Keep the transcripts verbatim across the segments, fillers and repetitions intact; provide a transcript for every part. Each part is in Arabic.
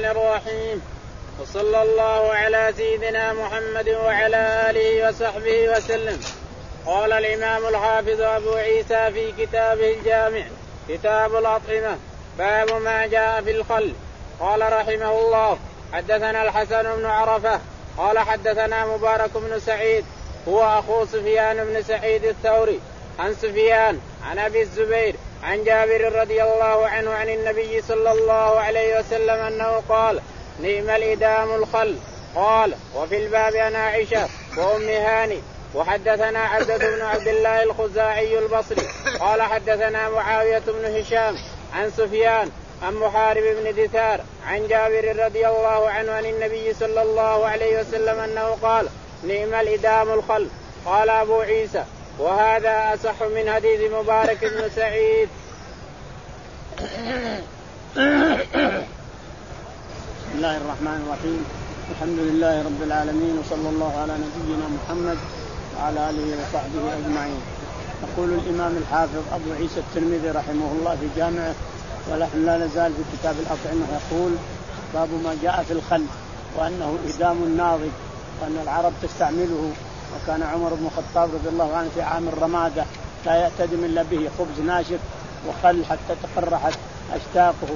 الرحيم. وصلى الله على سيدنا محمد وعلى آله وصحبه وسلم. قال الإمام الحافظ أبو عيسى في كتابه الجامع كتاب الأطعمة باب ما جاء في الخل. قال رحمه الله حدثنا الحسن بن عرفة قال حدثنا مبارك بن سعيد هو أخو سفيان بن سعيد الثوري عن سفيان عن أبي الزبير عن جابر رضي الله عنه عن النبي صلى الله عليه وسلم أنه قال نعم الإدام الخل. قال وفي الباب عن عائشة وأم هاني. وحدثنا عبدة بن عبد الله الخزاعي البصري قال حدثنا معاوية بن هشام عن سفيان عن محارب بن دثار عن جابر رضي الله عنه عن النبي صلى الله عليه وسلم أنه قال نعم الإدام الخل. قال أبو عيسى وهذا أصح من حديث مبارك بن سعيد. بسم الله الرحمن الرحيم. الحمد لله رب العالمين وصلى الله على نبينا محمد وعلى آله وصحبه أجمعين. يقول الإمام الحافظ أبو عيسى الترمذي رحمه الله في جامعه ونحن لا نزال في كتاب الأطعمة يقول باب ما جاء في الخل وأنه إدام ناضج وأن العرب تستعمله. وكان عمر بن الخطاب رضي الله عنه في عام الرمادة لا يأتدم إلا به خبز ناشف وخل حتى تقرحت أشتاقه.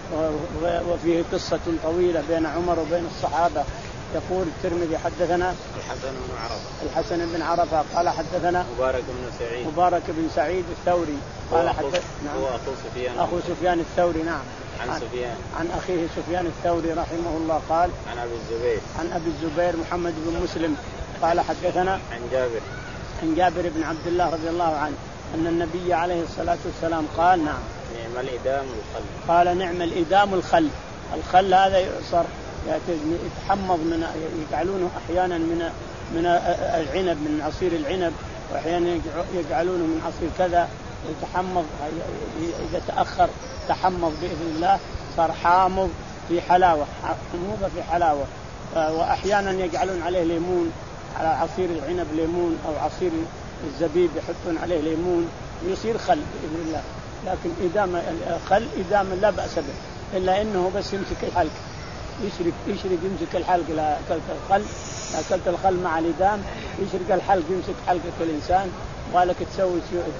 وفيه قصة طويلة بين عمر وبين الصحابة. يقول الترمذي حدثنا الحسن بن عرفة الحسن بن عرفة قال حدثنا مبارك بن سعيد مبارك بن سعيد الثوري قال حدثنا نعم هو أخو سفيان أخو سفيان الثوري نعم عن سفيان عن أخيه سفيان الثوري رحمه الله قال عن أبي الزبير عن أبي الزبير محمد بن مسلم قال حدثنا عن جابر عن جابر بن عبد الله رضي الله عنه أن النبي عليه الصلاة والسلام قال نعم نعم الإدام الخل. قال نعم الإدام الخل. الخل هذا يصر يتحمض من يجعلونه أحيانا من من العنب من عصير العنب وأحيانا يجعلونه من عصير كذا يتحمض. إذا تأخر تحمض بإذن الله صار حامض في حلاوة حموضة في حلاوة. وأحيانا يجعلون عليه ليمون على عصير العنب ليمون أو عصير الزبيب يحطون عليه ليمون يصير خل بإذن الله. لكن إدام الخل إدام لا بأس به إلا إنه بس يمسك الحلق يشرك يشرك يمسك الحلق. لا أكلت الخل أكلت الخل مع الإدام يشرك الحلق يمسك حلقة الإنسان. قالك تسوي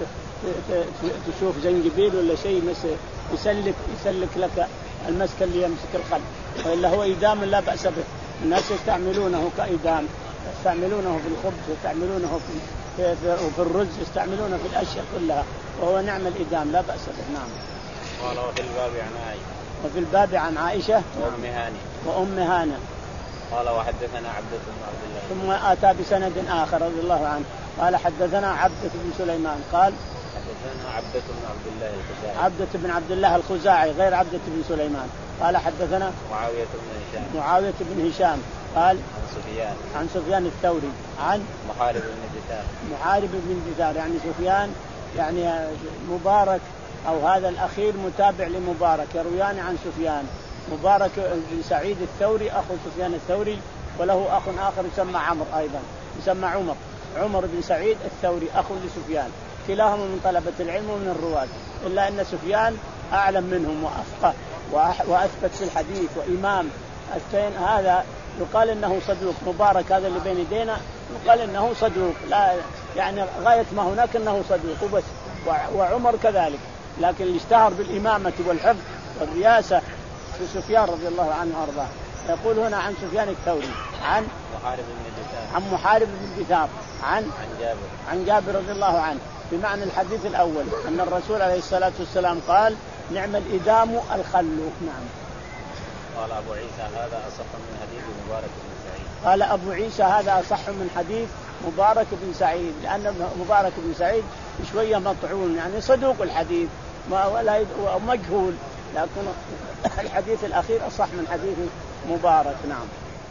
تشوف زنجبيل ولا شيء يسلك يسلك لك المسك اللي يمسك الخل. وإلا هو إدام لا بأس به. الناس يستعملونه كإدام يستعملونه في الخبز يستعملونه في في, في الرز يستعملونه في الأشياء كلها وهو نعم الإدام لا بأس به. نعم. قال وفي الباب عن عائشة وفي الباب عن عائشة وأم هاني وأم هانة. قال وحدثنا عبدة بن عبد الله ثم أتى بسند آخر رضي الله عنه قال حدثنا عبدة بن سليمان قال حدثنا عبدة بن عبد الله الخزاعي عبدة بن عبد الله الخزاعي غير عبدة بن سليمان قال حدثنا معاوية بن هشام معاوية بن هشام قال عن سفيان عن سفيان الثوري عن محارب بن دثار محارب بن دثار يعني سفيان يعني مبارك أو هذا الأخير متابع لمبارك يرويان عن سفيان. مبارك بن سعيد الثوري أخو سفيان الثوري وله أخ آخر يسمى عمرو أيضا يسمى عمر عمر بن سعيد الثوري أخو لسفيان. كلاهما من طلبة العلم ومن الرواة إلا أن سفيان أعلم منهم وأفقه وأثبت في الحديث وإمام. الثين هذا يقال إنه صدوق. مبارك هذا اللي بين يدينا يقال إنه صدوق لا يعني غاية ما هناك إنه صدوق وبس. وعمر كذلك. لكن اللي اشتهر بالإمامة والحفظ والرياسة في سفيان رضي الله عنه وأرضاه. يقول هنا عن سفيان الثوري عن محارب بن دثار عن محارب بن دثار عن عن جابر عن جابر رضي الله عنه بمعنى الحديث الأول أن الرسول عليه الصلاة والسلام قال نعم الإدام الخل. نعم. قال أبو عيسى هذا أصح من حديث مبارك بن سعيد. قال أبو عيسى هذا أصح من حديث مبارك بن سعيد لأن مبارك بن سعيد شوية مطعون يعني صدوق الحديث ما ولا مجهول لكن الحديث الأخير أصح من حديث مبارك. نعم.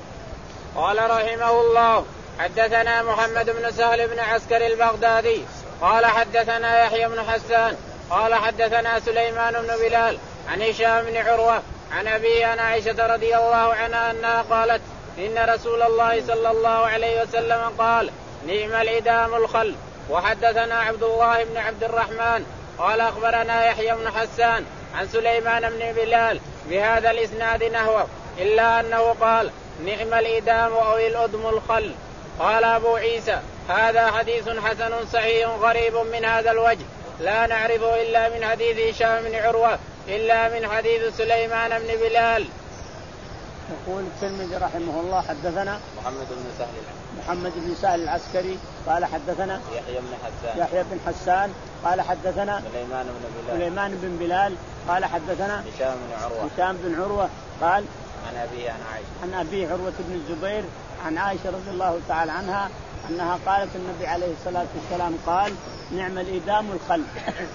قال رحمه الله حدثنا محمد بن سهل بن عسكر البغدادي قال حدثنا يحيى بن حسان قال حدثنا سليمان بن بلال عن هشام بن عروة عن أبي عن عائشة رضي الله عنها أنها قالت إن رسول الله صلى الله عليه وسلم قال نعم الإدام الخل. وحدثنا عبد الله بن عبد الرحمن قال أخبرنا يحيى بن حسان عن سليمان بن بلال بهذا الإسناد نحوه. إلا أنه قال نعم الإدام أو الأدم الخل. قال أبو عيسى هذا حديث حسن صحيح غريب من هذا الوجه لا نعرفه إلا من حديث هشام بن عروة إلا من حديث سليمان بن بلال. يقول الترمذي رحمه الله حدثنا محمد بن سهل محمد بن سهل العسكري قال حدثنا يحيى بن حسان يحيى بن حسان قال حدثنا سليمان بن بلال سليمان بن بلال قال حدثنا هشام بن عروة هشام بن عروة قال عن أبيه عن عائشة عن أبيه عروة بن الزبير عن عائشة رضي الله تعالى عنها أنها قالت النبي عليه الصلاة والسلام قال نعم الإدام الخل.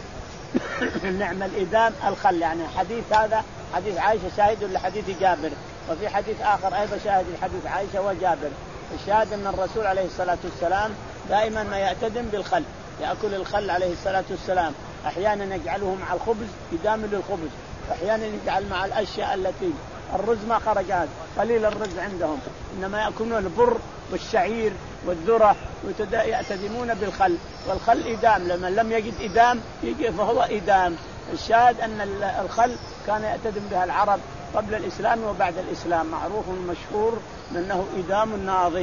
نعم الإدام الخل يعني حديث هذا حديث عائشة شاهد لحديث جابر وفي حديث آخر أيضا شاهد لحديث عائشة وجابر. الشاهد أن الرسول عليه الصلاة والسلام دائما ما يعتدم بالخل يأكل الخل عليه الصلاة والسلام أحيانا يجعله مع الخبز إدام للخبز وأحيانا يجعل مع الأشياء التي الرز ما خرج هذا قليل الرز عندهم إنما يأكلون البر والشعير والذرة ويعتدمون بالخل والخل إدام لمن لم يجد إدام فهو إدام. الشاهد أن الخل كان يعتدم بها العرب قبل الإسلام وبعد الإسلام معروف مشهور أنه إدام ناضج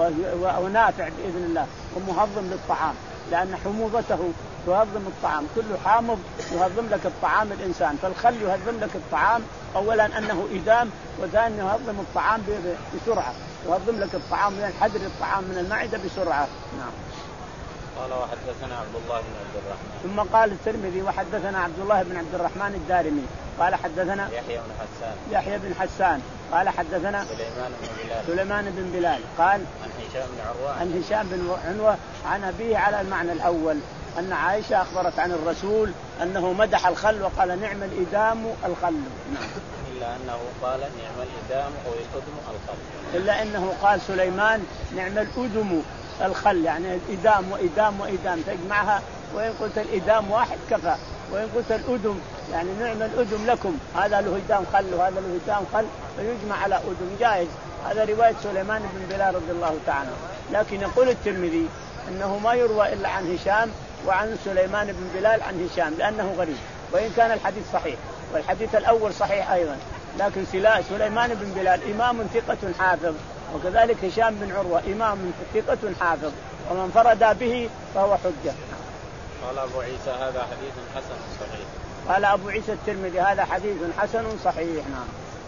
ونافع بإذن الله ومهضم للطعام لأن حموضته تهضم الطعام كل حامض يهضم لك الطعام الإنسان فالخل يهضم لك الطعام أولا أنه إدام وثانيا يهضم الطعام بسرعة يهضم لك الطعام ينحدر الطعام من المعدة بسرعة. نعم. قال وحدثنا عبد الله بن عبد الرحمن ثم قال الترمذي وحدثنا عبد الله بن عبد الرحمن الدارمي قال حدثنا يحيى بن حسان يحيى بن حسان قال حدثنا سليمان بن بلال سليمان بن بلال قال عن هشام بن عروة عن هشام بن عنوة عن أبيه على المعنى الأول أن عائشة أخبرت عن الرسول أنه مدح الخل وقال نعم الإدام الخل. نعم. إلا أنه قال نعم الإدام أو الأدم الخل إلا أنه قال سليمان نعم الأدم الخل يعني إدام وإدام وإدام تجمعها وإن قلت الإدام واحد كفى وإن قلت الأدم يعني نعم الأدم لكم هذا له إدام خل وهذا له إدام خل فيجمع على أدم جائز. هذا رواية سليمان بن بلال رضي الله تعالى. لكن يقول الترمذي أنه ما يروى إلا عن هشام وعن سليمان بن بلال عن هشام لأنه غريب وإن كان الحديث صحيح والحديث الأول صحيح أيضا لكن سليمان بن بلال إمام ثقة حافظ وكذلك هشام بن عروة إمام ثقة حافظ ومن فرد به فهو حجة. قال أبو عيسى هذا حديث حسن صحيح. قال أبو عيسى الترمذي هذا حديث حسن صحيح. نعم.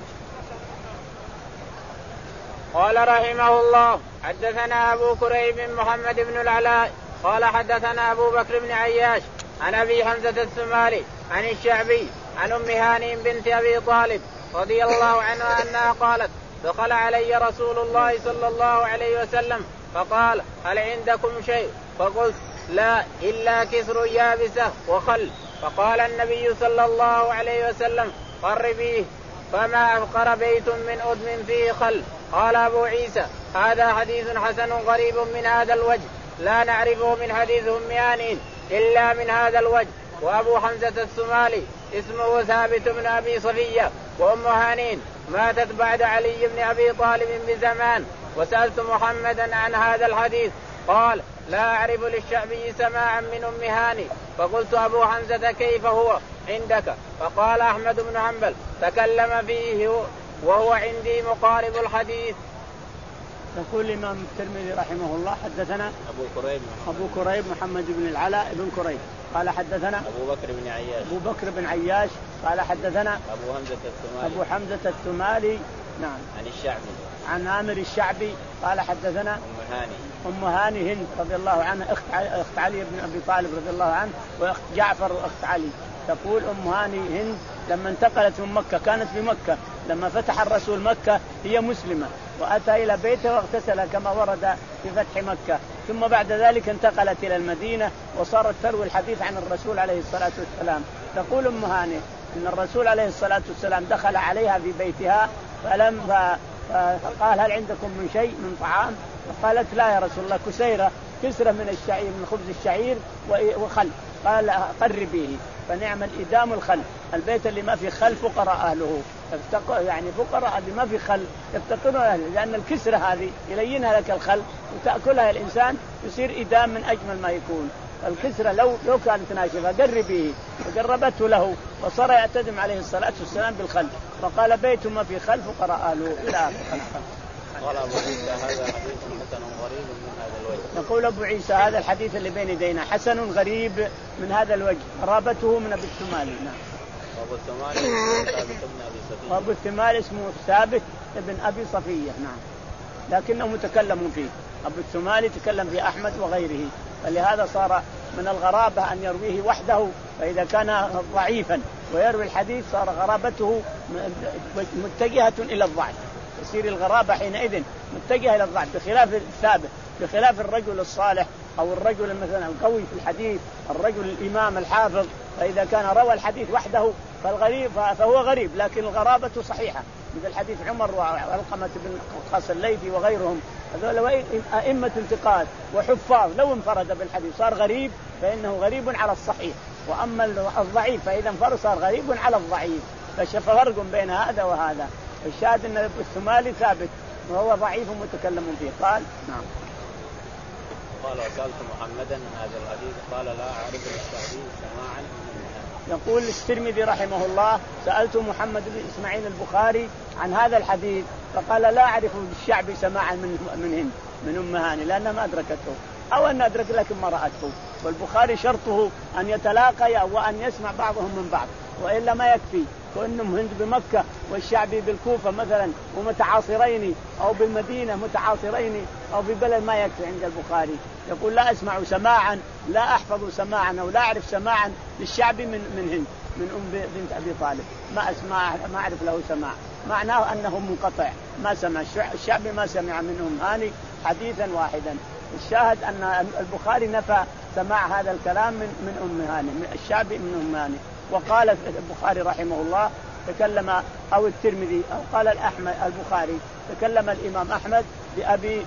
قال رحمه الله حدثنا أبو كريب محمد بن العلاء قال حدثنا أبو بكر بن عياش عن أبي حمزة الثمالي عن الشعبي عن أم هانئ بنت أبي طالب رضي الله عنها أنها قالت دخل علي رسول الله صلى الله عليه وسلم فقال هل عندكم شيء؟ فقلت لا إلا كسر يابسة وخل. فقال النبي صلى الله عليه وسلم قربيه فما أفقر بيت من أدم فيه خل. قال أبو عيسى هذا حديث حسن غريب من هذا الوجه لا نعرفه من حديث أم هانئ إلا من هذا الوجه. وأبو حمزة الثمالي اسمه ثابت بن أبي صفية وأم هانئ ماتت بعد علي بن أبي طالب بزمان. وسألت محمدا عن هذا الحديث قال لا أعرف للشعبي سماعا من أم هانئ. فقلت أبو حمزة كيف هو عندك؟ فقال أحمد بن حنبل تكلم فيه وهو عندي مقارب الحديث. يقول الإمام الترمذي رحمه الله حدثنا أبو كريب أبو كريب محمد بن العلاء بن كريب قال حدثنا أبو بكر بن عياش أبو بكر بن عياش قال حدثنا أبو حمزة الثمالي أبو حمزة الثمالي نعم عن الشعبي عن عامر الشعبي قال حدثنا أم هانئ أم هانئ هند رضي الله عنها أخت أخت علي بن أبي طالب رضي الله عنه وأخت جعفر وأخت علي. تقول أم هانئ هند لما انتقلت من مكة كانت في مكة لما فتح الرسول مكة هي مسلمة وأتى إلى بيته واغتسل كما ورد في فتح مكة ثم بعد ذلك انتقلت إلى المدينة وصارت تروي الحديث عن الرسول عليه الصلاة والسلام. تقول أم هانئ إن الرسول عليه الصلاة والسلام دخل عليها في بيتها فلم فقال هل عندكم من شيء من طعام؟ فقالت لا يا رسول الله كسيرة كسرة من الشعير من خبز الشعير وخل. قال قربيه فنعم الإدام الخل. البيت اللي ما في خل فقراء أهله يعني فقراء اللي ما في خل يفتقرون أهله لأن الكسرة هذه يلينها لك الخل وتأكلها الإنسان يصير إدام من أجمل ما يكون. الكسرة لو لو كانت ناشفة قربيه وقربته له وصار يعتدم عليه الصلاة والسلام بالخل فقال بيت ما في خلف وقرأ له إلى آخر. قال أبو عيسى هذا حديث حسن غريب من هذا الوجه. يقول أبو عيسى هذا الحديث اللي بين يدينا حسن غريب من هذا الوجه، قرابته من أبي الثمالي. نعم. أبو الثمالي ثابت بن أبي صفية. أبو الثمالي اسمه ثابت بن أبي صفية. نعم. لكنه متكلم فيه. أبو الثمالي تكلم في أحمد وغيره، فلهذا صار من الغرابة أن يرويه وحده، فإذا كان ضعيفا ويروي الحديث صار غرابته متجهة إلى الضعف، يصير الغرابة حينئذ متجهة إلى الضعف، بخلاف الثابت، بخلاف الرجل الصالح أو الرجل مثلا القوي في الحديث، الرجل الإمام الحافظ، فإذا كان روى الحديث وحده فالغريب فهو غريب، لكن الغرابة صحيحة، مثل حديث عمر وعلقمة بن وقاص الليثي وغيرهم، هذول أئمة انتقاد وحفاظ، لو انفرد بالحديث صار غريب فإنه غريب على الصحيح، وأما الضعيف فإذا انفرد صار غريب على الضعيف، ففرق بين هذا وهذا. الشاهد أن الثمالي ثابت وهو ضعيف متكلم فيه. قال نعم. قال وسألت محمدا هذا الحديث قال لا أعرف الشعبي سماعا. يقول الترمذي رحمه الله سألت محمد بن إسماعيل البخاري عن هذا الحديث فقال لا أعرف الشعبي سماعا من من هند من أم هاني لأنها ما أدركته، أو أن أدرك لكن ما رأته، والبخاري شرطه أن يتلاقيا وأن يسمع بعضهم من بعض، وإلا ما يكفي كأنهم هند بمكة والشعبي بالكوفة مثلا ومتعاصرين، أو بالمدينة متعاصرين، أو ببلد، ما يكفي عند البخاري. يقول لا أسمع سماعا، لا أحفظ سماعا أو لا أعرف سماعا للشعبي من من هند من أم بنت أبي طالب، ما أسمع ما أعرف له سماع، معناه أنه منقطع، ما سمع الشعبي ما سمع من أم هاني حديثا واحدا. الشاهد أن البخاري نفى سماع هذا الكلام من من أم هاني، من الشعبي من أم هاني. وقال البخاري رحمه الله تكلم أو الترمذي أو قال الأحمد البخاري تكلم الإمام أحمد بأبي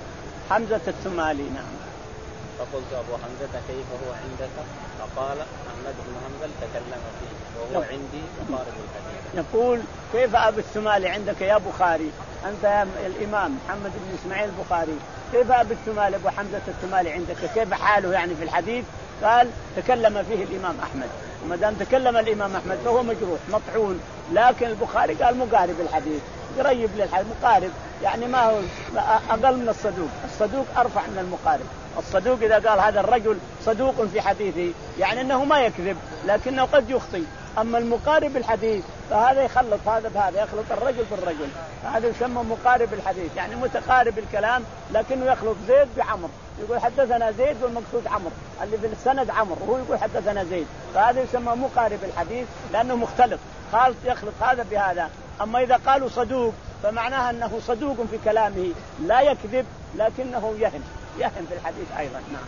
حمزة الثمالي. نعم. فقلت أبو حمزة كيف هو عندك؟ فقال أحمد بن حنبل تكلم فيه وهو عندي مقارب الحديث. يقول كيف أبو الثمالي عندك يا بخاري؟ أنت يا الإمام محمد بن إسماعيل البخاري، كيف أبو الثمالي أبو حمزة الثمالي عندك؟ كيف حاله يعني في الحديث؟ قال تكلم فيه الإمام أحمد، وما دام تكلم الإمام أحمد فهو مجروح مطعون، لكن البخاري قال مقارب الحديث، قريب للحديث، مقارب يعني ما هو أقل من الصدوق، الصدوق أرفع من المقارب. الصدوق إذا قال هذا الرجل صدوق في حديثه يعني أنه ما يكذب لكنه قد يخطئ، أما المقارب الحديث فهذا يخلط هذا بهذا، يخلط الرجل بالرجل، هذا يسمى مقارب الحديث، يعني متقارب الكلام لكنه يخلط زيد بعمر، يقول حدثنا زيد والمقصود عمر، اللي في السند عمر وهو يقول حدثنا زيد، فهذا يسمى مقارب الحديث لأنه مختلط، خالط يخلط هذا بهذا. أما إذا قالوا صدوق فمعناها أنه صدوق في كلامه لا يكذب لكنه يهم يهم في الحديث أيضا. نعم.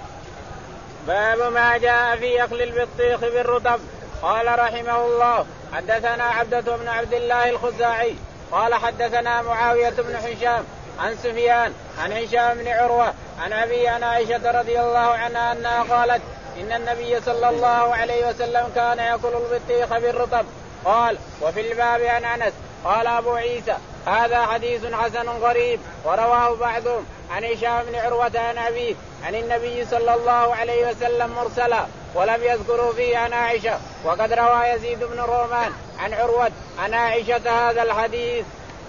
باب ما جاء في أكل البطيخ بالرطب. قال رحمه الله حدثنا عبدة بن عبد الله الخزاعي قال حدثنا معاوية بن هشام عن سفيان عن هشام بن عروة عن أبي عن عائشة رضي الله عنها أنها قالت إن النبي صلى الله عليه وسلم كان يأكل البطيخ بالرطب. قال وفي الباب عن أنس قال أبو عيسى هذا حديث حسن غريب. ورواه بعضهم عن هشام بن عروة عن أبيه عن النبي صلى الله عليه وسلم مرسلا ولم يذكروا فيه عن عائشة. وقد روى يزيد بن رومان عن عروة عن عائشة هذا الحديث.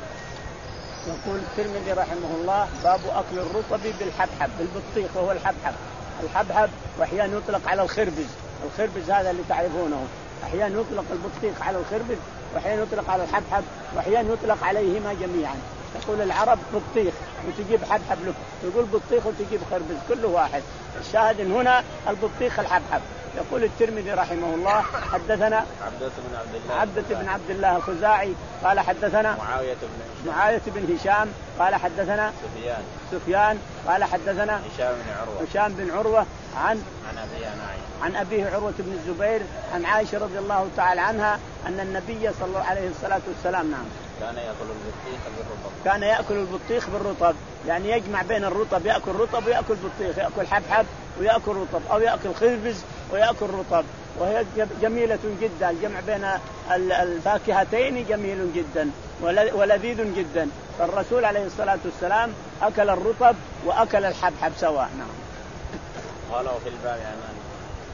يقول الترمذي رحمه الله باب أكل الرطب بالحبحب، بالبطيخ وهو الحبحب. الحبحب وأحيانا يطلق على الخربز، الخربز هذا اللي تعرفونه، أحيانا يطلق البطيخ على الخربز وأحيانا يطلق على الحبحب وأحيانا يطلق عليهما جميعا. تقول العرب بطيخ وتجيب حبحب له، تقول بطيخ وتجيب خربز، كله واحد. الشاهد هنا البطيخ الحبحب. يقول الترمذي رحمه الله حدثنا عبدة بن عبد الله عبدة بن عبد الله الخزاعي قال حدثنا معاوية بن معاوية بن هشام قال حدثنا سفيان سفيان قال حدثنا هشام بن عروة هشام بن عروة عن عن أبيه عن عائشة عن أبيه عروة بن الزبير عن عائشة رضي الله تعالى عنها أن النبي صلى الله عليه الصلاة والسلام نعم كان يأكل البطيخ بالرطب كان يأكل البطيخ بالرطب، يعني يجمع بين الرطب، يأكل رطب ويأكل بطيخ، يأكل حبحب ويأكل رطب، أو يأكل خربز ويأكل رطب، وهي جميلة جدا. الجمع بين الفاكهتين جميل جدا ولذيذ جدا. فالرسول عليه الصلاة والسلام أكل الرطب وأكل الحبحب سواء. نعم. قال وفي الباب عن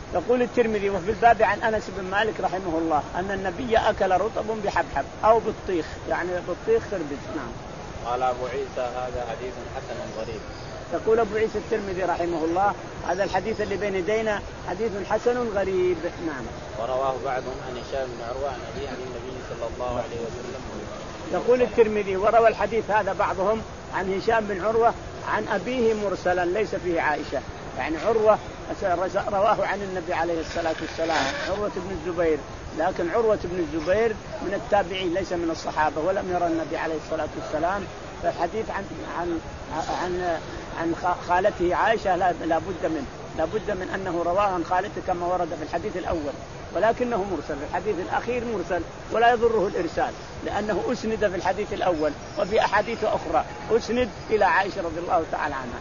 يقول الترمذي وفي الباب عن أنس بن مالك رحمه الله أن النبي أكل رطب بحبحب أو بالطيخ، يعني بالطيخ خربز. نعم. قال أبو عيسى هذا حديث حسن غريب. يقول أبو عيسى الترمذي رحمه الله هذا الحديث اللي بين يدينا حديث حسن غريب. نعم. ورواه بعضهم عن هشام بن عروة عن أبيه عن النبي صلى الله عليه وسلم. يقول الترمذي وروى الحديث هذا بعضهم عن هشام بن عروة عن أبيه مرسلا ليس فيه عائشة، يعني عروة رواه عن النبي عليه الصلاة والسلام عروة بن الزبير، لكن عروة بن الزبير من التابعين ليس من الصحابة ولم يرى النبي عليه الصلاة والسلام. فالحديث عن عن عن عن خالته عائشة لا بد منه لا بد من أنه رواه عن خالته كما ورد في الحديث الأول، ولكنه مرسل في الحديث الأخير مرسل ولا يضره الإرسال لأنه أسند في الحديث الأول وفي أحاديث أخرى أسند إلى عائشة رضي الله تعالى عنها.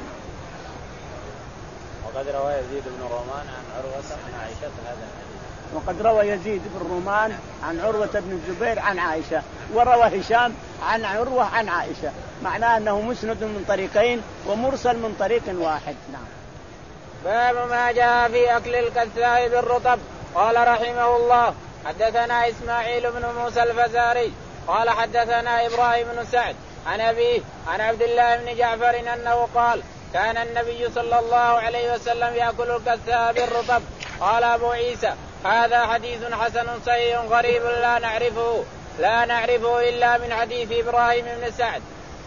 وقد روى يزيد بن رومان عن عروة عن عائشة هذا الحديث. وقد روى يزيد بن رومان عن عروة بن الزبير عن عائشة، وروى هشام عن عروة عن عائشة، معناه أنه مسند من طريقين ومرسل من طريق واحد. نعم. باب ما جاء في أكل الكثاء بالرطب. قال رحمه الله حدثنا إسماعيل بن موسى الفزاري قال حدثنا إبراهيم بن سعد عن أبيه عن عبد الله بن جعفر أنه قال كان النبي صلى الله عليه وسلم يأكل الكثاء بالرطب. قال أبو عيسى هذا حديث حسن صحيح غريب لا نعرفه لا نعرفه إلا من حديث إبراهيم بن سعد.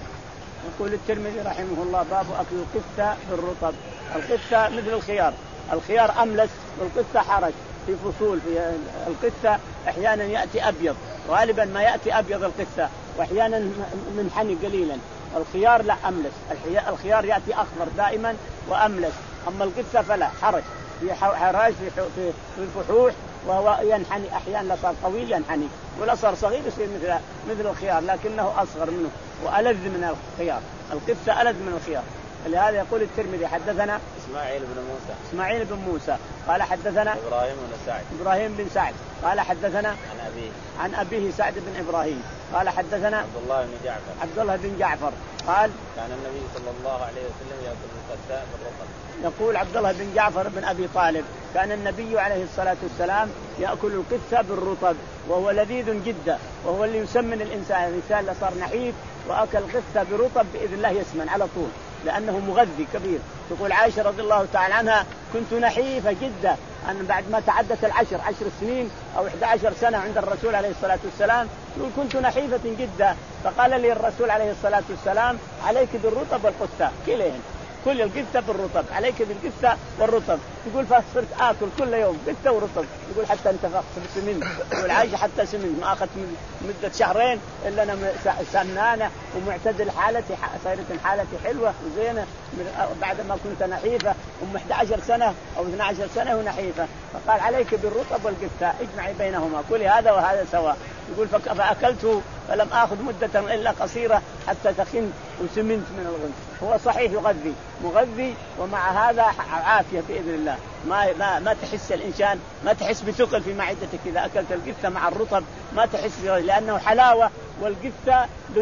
يقول الترمذي رحمه الله باب أكل الكثاء بالرطب. الكثاء مثل الخيار، الخيار أملس والكثاء حرج في فصول. في الكثاء أحيانا يأتي أبيض، غالبا ما يأتي أبيض الكثاء، وأحيانا منحني قليلا. الخيار لا أملس، الخيار يأتي أخضر دائما وأملس، أما الكثاء فلا حرج في حراج في في الفحوح، وهو ينحني أحيانا صار طويل ينحني، ولا صار صغير يصير مثل مثل الخيار لكنه أصغر منه وألذ من الخيار. الكثاء ألذ من الخيار. لهذا يقول الترمذي حدثنا إسماعيل بن موسى إسماعيل بن موسى قال حدثنا إبراهيم بن سعد إبراهيم بن سعد قال حدثنا عن أبيه عن أبيه سعد بن إبراهيم قال حدثنا عبد الله بن جعفر عبد الله بن جعفر قال كان النبي صلى الله عليه وسلم يأكل الكثاء بالرطب. يقول عبد الله بن جعفر بن أبي طالب كان النبي عليه الصلاة والسلام يأكل الكثاء بالرطب وهو لذيذ جدا، وهو اللي يسمن الإنسان. الإنسان اللي صار نحيف وأكل الكثاء برطب بإذن الله يسمن على طول لأنه مغذي كبير. تقول عائشة رضي الله تعالى عنها كنت نحيفة جدا، أن بعد ما تعدت العشر عشر سنين أو إحدى عشر سنة عند الرسول عليه الصلاة والسلام يقول كنت نحيفة جدا، فقال لي الرسول عليه الصلاة والسلام عليك بالرطب والقثة كلين، كل القثة بالرطب، عليك بالقثة والرطب. يقول فصرت آكل كل يوم قثة ورطب. يقول حتى انتفخت بسمن، يقول عايشة حتى سمن ما أخذت مدة شهرين إلا أنا سمنانة ومعتدل حالتي، صارت حالتي حلوة وزينة بعد ما كنت نحيفة أم إحدى عشر سنة أو اثنتي عشرة سنة ونحيفة. فقال عليك بالرطب والقثة اجمعي بينهما، كل هذا وهذا سواء. يقول فأكلته فلم آخذ مدة إلا قصيرة حتى تخنت وسمنت من الغنى. هو صحيح يغذي مغذي، ومع هذا عافية بإذن الله. ما ما ما تحس الإنسان ما تحس بثقل في معدتك إذا أكلت القثة مع الرطب، ما تحس لأنه حلاوة، والقثة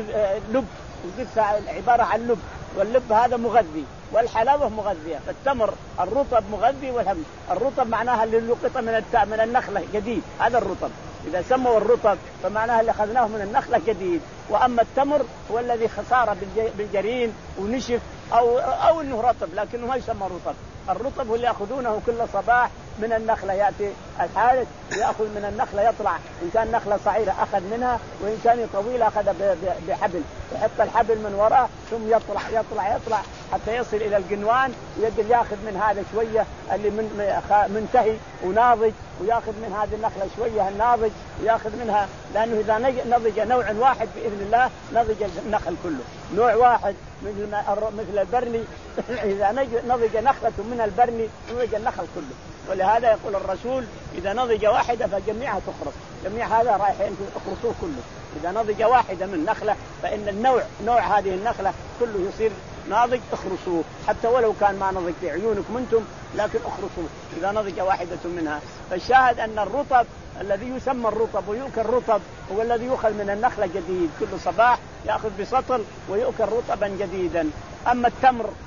لب، القثة عبارة عن لب، واللب هذا مغذي والحلاوة مغذية. فالتمر الرطب مغذي، والهم الرطب معناها اللي لقط من من النخلة جديد، هذا الرطب. إذا سموا الرطب فمعناها اللي أخذناه من النخلة جديد. وأما التمر هو الذي خسارة بالجرين ونشف أو أو إنه رطب لكنه ما يسمى رطب. الرطب هو اللي يأخذونه كل صباح من النخلة، يأتي الحارث يأخذ من النخلة يطلع، إن كان نخلة صغيرة أخذ منها، وإن كان طويلة أخذ بحبل، يحط الحبل من وراء ثم يطلع يطلع يطلع حتى يصل إلى الجنوان، ويقدر يأخذ من هذا شوية اللي من منتهي وناضج، ويأخذ من هذه النخلة شوية الناضج ويأخذ منها، لأنه إذا نضج نوع واحد بإذن الله نضج النخل كله. نوع واحد مثل مثل البرني إذا نضج نخلة من البرني نضج النخل كله. ولهذا يقول الرسول إذا نضج واحدة فجميعها تخرص، جميع هذا رايحين يخرصوه كله. إذا نضج واحدة من نخلة فإن النوع نوع هذه النخلة كله يصير ناضج، اخرصوه حتى ولو كان ما نضج في عيونكم أنتم، لكن اخرصوه إذا نضج واحدة منها. فالشاهد أن الرطب الذي يسمى الرطب ويؤكل الرطب هو الذي يؤخذ من النخلة جديد، كل صباح يأخذ بسطل ويؤكل رطبا جديدا. أما التمر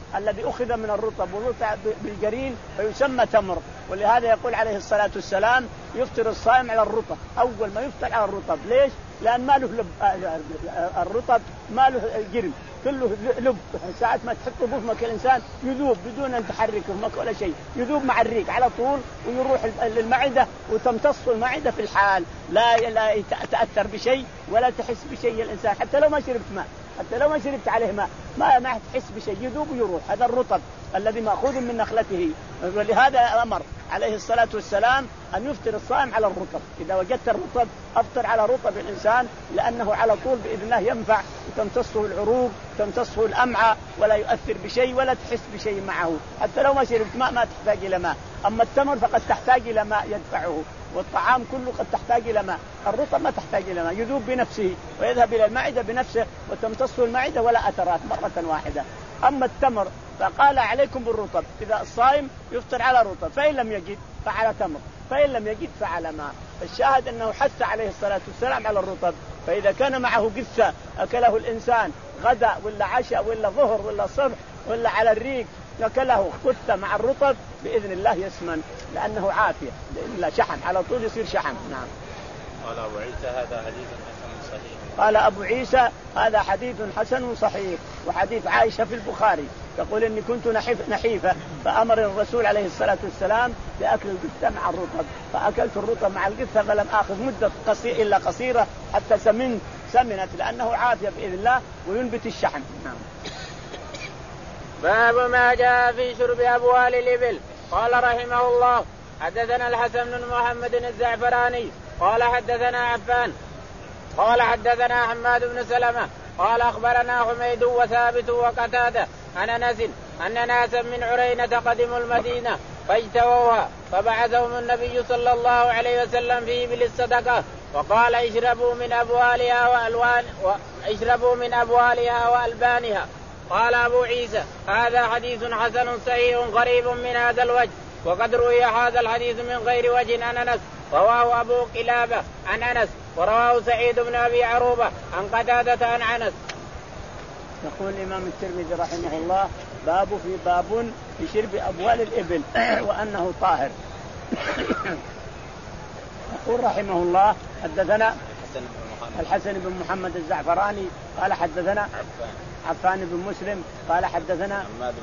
الذي أخذ من الرطب ورطع بالجرين فيسمى تمر. ولهذا يقول عليه الصلاة والسلام يفطر الصائم على الرطب، أول ما يفطر على الرطب. ليش؟ لأن ما له لب، الرطب ما له جرم، كله لب. ساعة ما تحطه بفمك الإنسان يذوب بدون أن تحرك فمك ولا شيء، يذوب مع الريق على طول ويروح للمعدة وتمتص المعدة في الحال، لا لا يتأثر بشيء ولا تحس بشيء الإنسان، حتى لو ما شربت ماء، حتى لو ما شربت عليه ماء ما ما تحس بشيء، يذوب ويروح. هذا الرطب الذي مأخوذ من نخلته. ولهذا أمر عليه الصلاة والسلام أن يفطر الصائم على الرطب. إذا وجدت الرطب أفطر على رطب الإنسان، لأنه على طول بإذن الله ينفع وتمتصه العروق، تمتصه الأمعاء، ولا يؤثر بشيء ولا تحس بشيء معه. حتى لو ما شربت ماء ما تحتاج إلى ماء. أما التمر فقد تحتاج إلى ماء يدفعه، والطعام كله قد تحتاج إلى ماء. الرطب ما تحتاج إلى ماء، يذوب بنفسه ويذهب إلى المعدة بنفسه وتمتصه المعدة ولا أثرات مرة واحدة. أما التمر فقال عليكم بالرطب، إذا الصائم يفطر على رطب، فإن لم يجد فعلى تمر، فإن لم يجد فعلى ماء. الشاهد أنه حث عليه الصلاة والسلام على الرطب. فإذا كان معه قثة أكله الإنسان غدا ولا عشاء ولا ظهر ولا صبح ولا على الريق أكله قثة مع الرطب بإذن الله يسمن، لأنه عافية، بإذن الله شحم على طول يصير شحم. نعم. قال أبو عيسى هذا حديث حسن صحيح. قال أبو عيسى هذا حديث حسن صحيح. وحديث عائشة في البخاري تقول إني كنت نحيفة فأمر الرسول عليه الصلاة والسلام بأكل القثة مع الرطب، فأكلت الرطب مع القثة فلم آخذ مدة قصيرة إلا قصيرة حتى سمنت سمنت لأنه عافية بإذن الله وينبت الشحم. نعم. باب ما جاء في شرب أبوال الإبل. قال رحمه الله حدثنا الحسن بن محمد الزعفراني قال حدثنا عفان قال حدثنا حماد بن سلمة قال أخبرنا حميد وثابت وقتادة عن أنس أن ناسا من عرينة قدموا المدينة فاجتووها فبعثهم النبي صلى الله عليه وسلم في إبل الصدقة وقال اشربوا من أبوالها وألوان اشربوا من أبوالها وألبانها. قال أبو عيسى هذا حديث حسن صحيح غريب من هذا الوجه، وقد روي هذا الحديث من غير وجه عن أنس، رواه أبو قلابة عن أنس ورواه سعيد بن أبي عروبة عن قتادة عن أنس. يقول الإمام الترمذي رحمه الله باب في باب في شرب أبوال الإبل وأنه طاهر. يقول رحمه الله حدثنا الحسن بن محمد الزعفراني قال حدثنا عفان بن مسلم قال حدثنا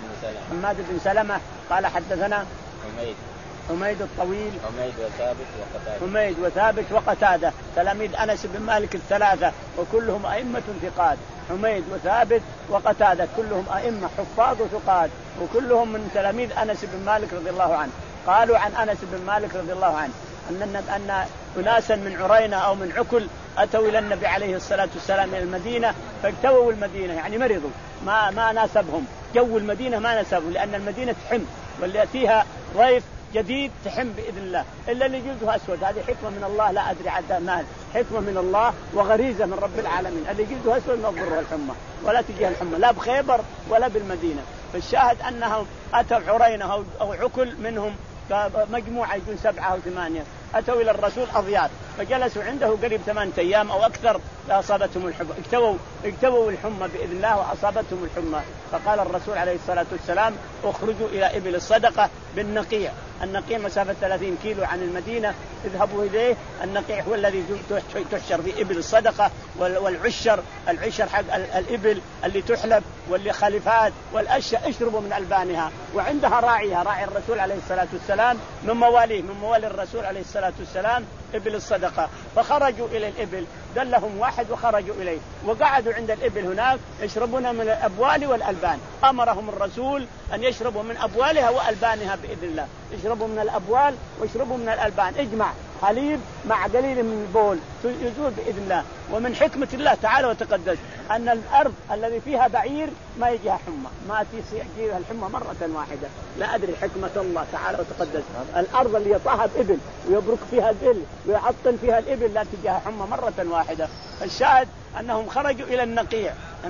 حماد بن سلمة قال حدثنا حميد حميد الطويل حميد وثابت وقتادة حميد وثابت وقتادة تلاميذ أنس بن مالك الثلاثة وكلهم أئمة ثقات. حميد وثابت وقتادة كلهم أئمة حفاظ وثقات وكلهم من تلاميذ أنس بن مالك رضي الله عنه. قالوا عن أنس بن مالك رضي الله عنه أن أن أناسا من عرينة أو من عكل أتوا إلى النبي عليه الصلاة والسلام إلى المدينة فاجتووا المدينة، يعني مرضوا ما ما ناسبهم جو المدينة ما ناسبهم، لأن المدينة تحم واللي يأتيها ضيف جديد تحم بإذن الله، إلا اللي جلده أسود هذه حكمة من الله لا أدري عدها مال، حكمة من الله وغريزة من رب العالمين. اللي جلده أسود ما تضره الحمى ولا تجيها الحمى لا بخيبر ولا بالمدينة. فالشاهد أنهم أتوا عرينة أو عكل منهم مجموعة يكون سبعة أو ثمانية أتوا إلى الرسول أضياف فجلسوا عنده قريب ثمانية أيام أو أكثر فأصابتهم الحمى اكتووا اكتووا الحمى بإذن الله وأصابتهم الحمى. فقال الرسول عليه الصلاة والسلام اخرجوا إلى إبل الصدقة بالنقيع. النقيع مسافة ثلاثين كيلو عن المدينة اذهبوا إليه. النقيع هو الذي تحشر في إبل الصدقة والعشر العشر حق الإبل اللي تحلب واللي خلفات والأشياء اشربوا من ألبانها. وعندها راعيها راعي الرسول عليه الصلاة والسلام من مواليه من موالي الرسول عليه الصلاة والسلام إبل الصدقة. فخرجوا إلى الإبل دلهم واحد وخرجوا إليه وقعدوا عند الإبل هناك يشربون من الأبوال والألبان. أمرهم الرسول أن يشربوا من أبوالها وألبانها بإذن الله. يشربوا من الأبوال ويشربوا من الألبان. اجمع حليب مع قليل من البول يزول بإذن الله. ومن حكمة الله تعالى وتقدس أن الأرض الذي فيها بعير ما يجيها حمى ما تجيها الحمى مرة واحدة. لا أدري حكمة الله تعالى وتقدس. الأرض اللي يطاها بإبل ويبرك فيها الإبل ويعطن فيها الإبل لا تجيها حمى مرة واحدة. الشاهد أنهم خرجوا إلى النقيع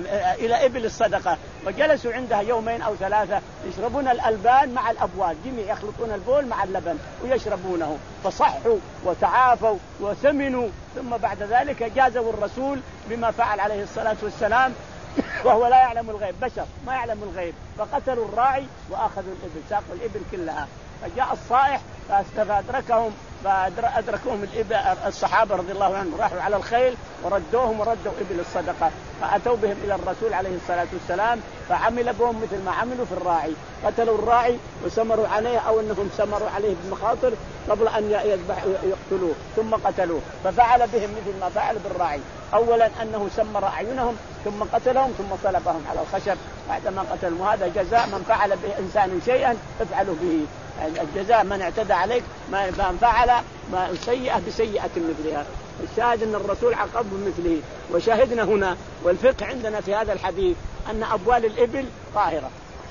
إلى إبل الصدقة وجلسوا عندها يومين أو ثلاثة يشربون الألبان مع الأبوال جميع يخلطون البول مع اللبن ويشربونه فصحوا وتعافوا وثمنوا. ثم بعد ذلك جازوا الرسول بما فعل عليه الصلاة والسلام وهو لا يعلم الغيب، بشر ما يعلم الغيب، فقتلوا الراعي وأخذوا الإبل، ساقوا الإبل كلها. فجاء الصائح فأدركهم فأدركهم الصحابة رضي الله عنهم، راحوا على الخيل وردوهم وردوا إبل الصدقة، فأتوا بهم إلى الرسول عليه الصلاة والسلام، فعمل بهم مثل ما عملوا في الراعي، قتلوا الراعي وسمروا عليه، أو أنهم سمروا عليه بمخاطر قبل أن يقتلوه ثم قتلوه، ففعل بهم مثل ما فعل بالراعي. أولا أنه سمر أعينهم ثم قتلهم ثم صلبهم على الخشب بعدما قتلهم. وهذا جزاء من فعل بإنسان شيئا افعلوا به، الجزاء من اعتدى عليك ما فعل ما سيئة بسيئة مثلها. الشاهد أن الرسول عقب مثله. وشاهدنا هنا والفقه عندنا في هذا الحديث أن أبوال الإبل طاهرة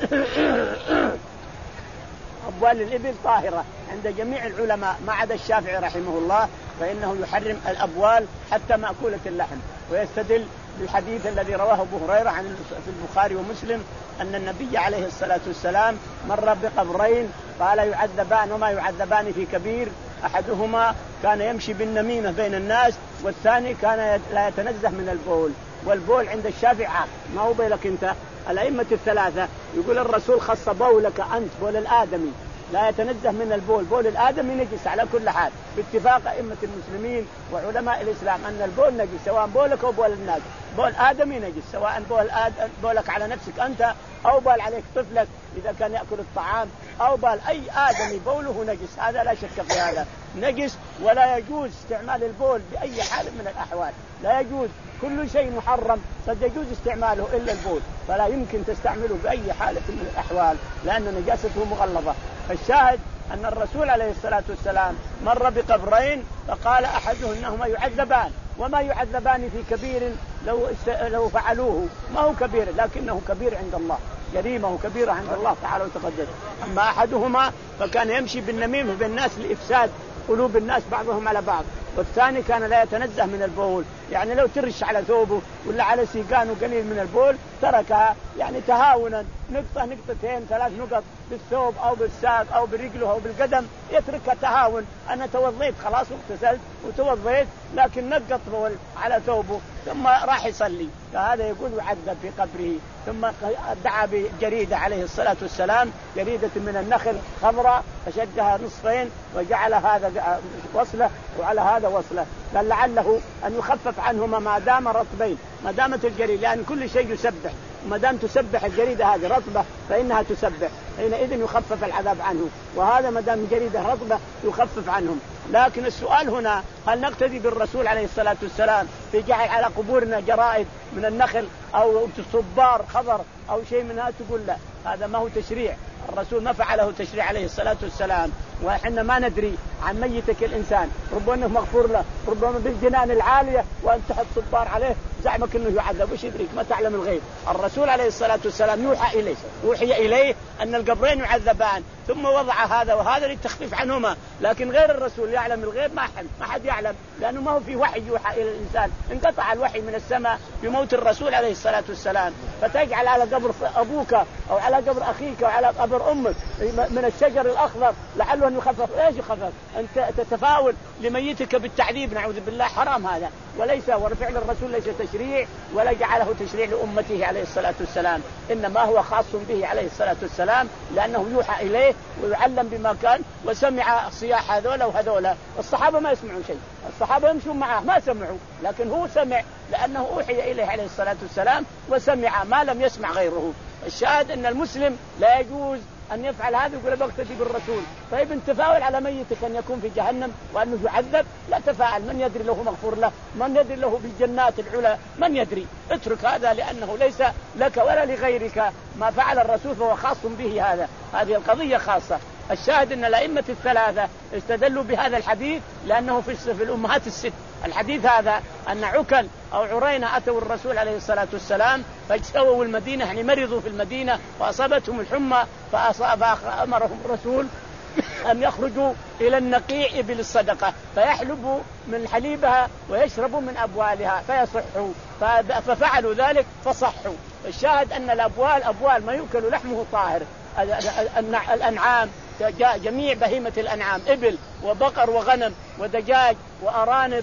أبوال الإبل طاهرة عند جميع العلماء ما عدا الشافعي رحمه الله، فإنه يحرم الأبوال حتى مأكولة اللحم. ويستدل بالحديث الذي رواه أبو هريرة عن في البخاري ومسلم أن النبي عليه الصلاة والسلام مر بقبرين قال يعذبان وما يعذبان في كبير، أحدهما كان يمشي بالنميمة بين الناس، والثاني كان لا يتنزه من البول. والبول عند الشافعي ما هو بيلك أنت. الأئمة الثلاثة يقول الرسول خص بولك أنت، بول الآدمي لا يتنزه من البول، بول الآدمي نجس على كل حال باتفاق أئمة المسلمين وعلماء الإسلام أن البول نجس، سواء بولك أو بول الناس، بول آدمي نجس، سواء بول آد... بولك على نفسك أنت أو بال عليك طفلك إذا كان يأكل الطعام، أو بال أي آدمي بوله نجس، هذا لا شك في هذا نجس. ولا يجوز استعمال البول بأي حال من الأحوال، لا يجوز، كل شيء محرم قد يجوز استعماله إلا البول، فلا يمكن تستعمله بأي حالة من الأحوال لأن نجاسته مغلظة. فالشاهد أن الرسول عليه الصلاة والسلام مر بقبرين فقال أحدهما يعذبان وما يعذبان في كبير لو لو فعلوه، ما هو كبير لكنه كبير عند الله، جريمة كبيرة عند الله تعالى وتقدس. أما أحدهما فكان يمشي بالنميمة بين الناس لإفساد قلوب الناس بعضهم على بعض، والثاني كان لا يتنزه من البول، يعني لو ترش على ثوبه ولا على سيقانه قليل من البول تركها يعني تهاونا، نقطة نقطتين ثلاث نقط بالثوب أو بالساق أو برجله أو بالقدم يتركها تهاون. أنا توضيت خلاص واغتسلت وتوضيت لكن نقط بول على ثوبه ثم راح يصلي، فهذا يقول يعذب في قبره. ثم دعا بجريدة عليه الصلاة والسلام، جريدة من النخل خضراء فشدها نصفين وجعل هذا وصله وعلى هذا وصله، قال لعله أن يخفف عنهما ما دام رطبين، ما دامت الجريدة لأن كل شيء يسبح، وما دام تسبح الجريدة هذه رطبة فإنها تسبح، حينئذ يخفف العذاب عنه، وهذا ما دام جريدة رطبة يخفف عنهم. لكن السؤال هنا هل نقتدي بالرسول عليه الصلاة والسلام في جعل على قبورنا جرائد من النخل أو صبار خضر أو شيء من هذا؟ تقول لا، هذا ما هو تشريع، الرسول ما فعله تشريع عليه الصلاة والسلام. وإحنا ما ندري عن ميتك الإنسان، ربما مغفور له، ربما بالجنان العالية وأن تحط صبار عليه زعمك أنه يعذب، وش يدريك؟ ما تعلم الغيب. الرسول عليه الصلاة والسلام يوحى إليه يوحي إليه أن القبرين يعذبان، ثم وضع هذا وهذا للتخفيف عنهما، لكن غير الرسول يعلم الغيب ما حد ما حد يعلم، لأنه ما هو في وحي يوحى إلى الإنسان، انقطع الوحي من السماء بموت الرسول عليه الصلاة والسلام. فتجعل على قبر أبوك أو على قبر أخيك أو على قبر أمك من الشجر الأخضر لعله أن يخفف، إيش يخفف؟ أنت تتفاول لميتك بالتعذيب، نعوذ بالله، حرام هذا، وليس وفعل الرسول ليس تشريع ولا جعله تشريع لأمته عليه الصلاة والسلام، إنما هو خاص به عليه الصلاة والسلام لأنه يوحى إليه ويعلم بما كان، وسمع صياح هذولا وهذولا. الصحابة ما يسمعون شيء، الصحابة يمشون معه ما سمعوا، لكن هو سمع لأنه أوحي إليه عليه الصلاة والسلام وسمع ما لم يسمع غيره. الشاهد أن المسلم لا يجوز أن يفعل هذا يقول بقتدي بالرسول. طيب انت تفاول على ميتك أن يكون في جهنم وأنه يعذب؟ لا تفاعل، من يدري له مغفور له، من يدري له بالجنات العلى، من يدري؟ اترك هذا لأنه ليس لك ولا لغيرك، ما فعل الرسول فهو خاص به، هذا هذه القضية خاصة. الشاهد أن الأئمة الثلاثة استدلوا بهذا الحديث لأنه في في الأمهات الست. الحديث هذا أن عكل أو عرينة أتوا الرسول عليه الصلاة والسلام فاجتووا المدينة، يعني مرضوا في المدينة وأصابتهم الحمى، فأمرهم الرسول أن يخرجوا إلى النقيع بالصدقة فيحلبوا من حليبها ويشربوا من أبوالها فيصحوا، ففعلوا ذلك فصحوا. الشاهد أن الأبوال أبوال ما يؤكل لحمه طاهر، الأنعام جميع بهيمة الأنعام إبل وبقر وغنم ودجاج وأرانب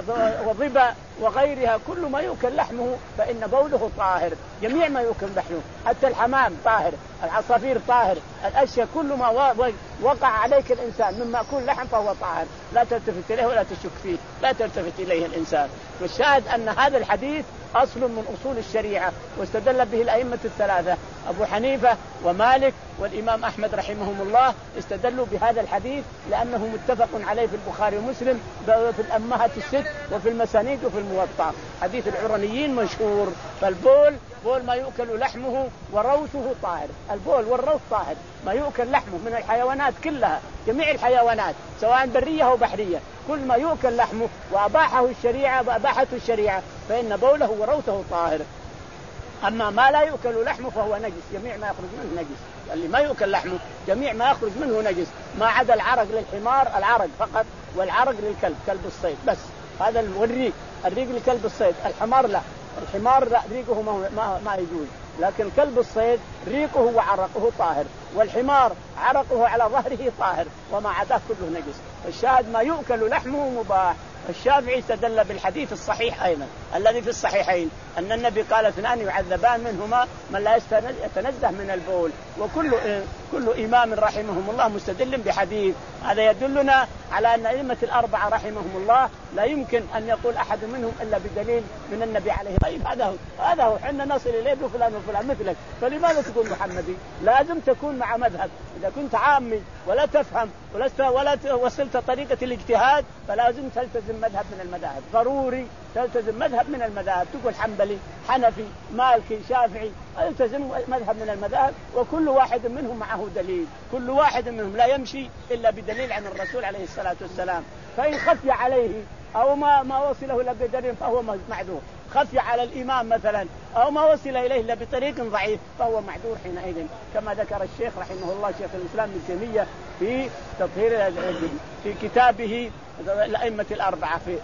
وظبا وغيرها كل ما يؤكل لحمه فإن بوله طاهر. جميع ما يؤكل لحمه حتى الحمام طاهر، العصافير طاهر، الأشياء كل ما وقع عليك الإنسان مما أكل لحم فهو طاهر، لا تلتفت إليه ولا تشك فيه، لا تلتفت إليه الإنسان. والشاهد أن هذا الحديث أصل من أصول الشريعة، واستدل به الأئمة الثلاثة أبو حنيفة ومالك والإمام أحمد رحمهم الله، استدلوا بهذا الحديث لأنه متفق عليه في البخاري ومسلم في الأمهات الست وفي المسانيد وفي الموطأ. حديث العرنيين مشهور. فالبول بول ما يؤكل لحمه وروثه طاهر، البول والروث طاهر، ما يؤكل لحمه من الحيوانات كلها، جميع الحيوانات سواء برية أو بحرية، كل ما يؤكل لحمه وأباحه الشريعة وأباحته الشريعة فإن بوله وروثه طاهر. أما ما لا يؤكل لحمه فهو نجس، جميع ما يخرج منه نجس. اللي ما يؤكل لحمه جميع ما يخرج منه نجس، ما عدا العرق للحمار، العرق فقط، والعرق للكلب كلب الصيد بس، هذا والريق، الريق لكلب الصيد، الحمار لا، الحمار لا ريقه ما, ما, ما يجوز، لكن كلب الصيد ريقه وعرقه طاهر، والحمار عرقه على ظهره طاهر، وما عداه كله نجس. الشاهد ما يؤكل لحمه مباح. الشافعي استدل بالحديث الصحيح أيضا الذي في الصحيحين أن النبي قال اثنان يعذبان منهما من لا يتنزه من البول. وكل كل إمام رحمهم الله مستدل بحديث، هذا يدلنا على أن أئمة الأربعة رحمهم الله لا يمكن أن يقول أحد منهم إلا بدليل من النبي عليه الصلاة والسلام. هذا هو هذا هو حنا نصل إليه بفلان وفلان مثلك، فلماذا تكون محمدي؟ لازم تكون مع مذهب. إذا كنت عامي ولا تفهم ولست ولا وصلت طريقة الاجتهاد فلازم تلتزم مذهب من المذاهب، ضروري تلتزم مذهب من المذاهب، تقول حنبلي حنفي مالكي شافعي، التزم مذهب من المذاهب، وكل واحد منهم معه دليل، كل واحد منهم لا يمشي إلا بدليل عن الرسول عليه الصلاة والسلام. فإن خفي عليه أو ما ما وصله إلا بدليل فهو معذور، خفي على الإمام مثلا أو ما وصل إليه إلا بطريق ضعيف فهو معذور حينئذ، كما ذكر الشيخ رحمه الله شيخ الإسلام ابن تيمية في تطهير في كتابه الأئمة الأربعة في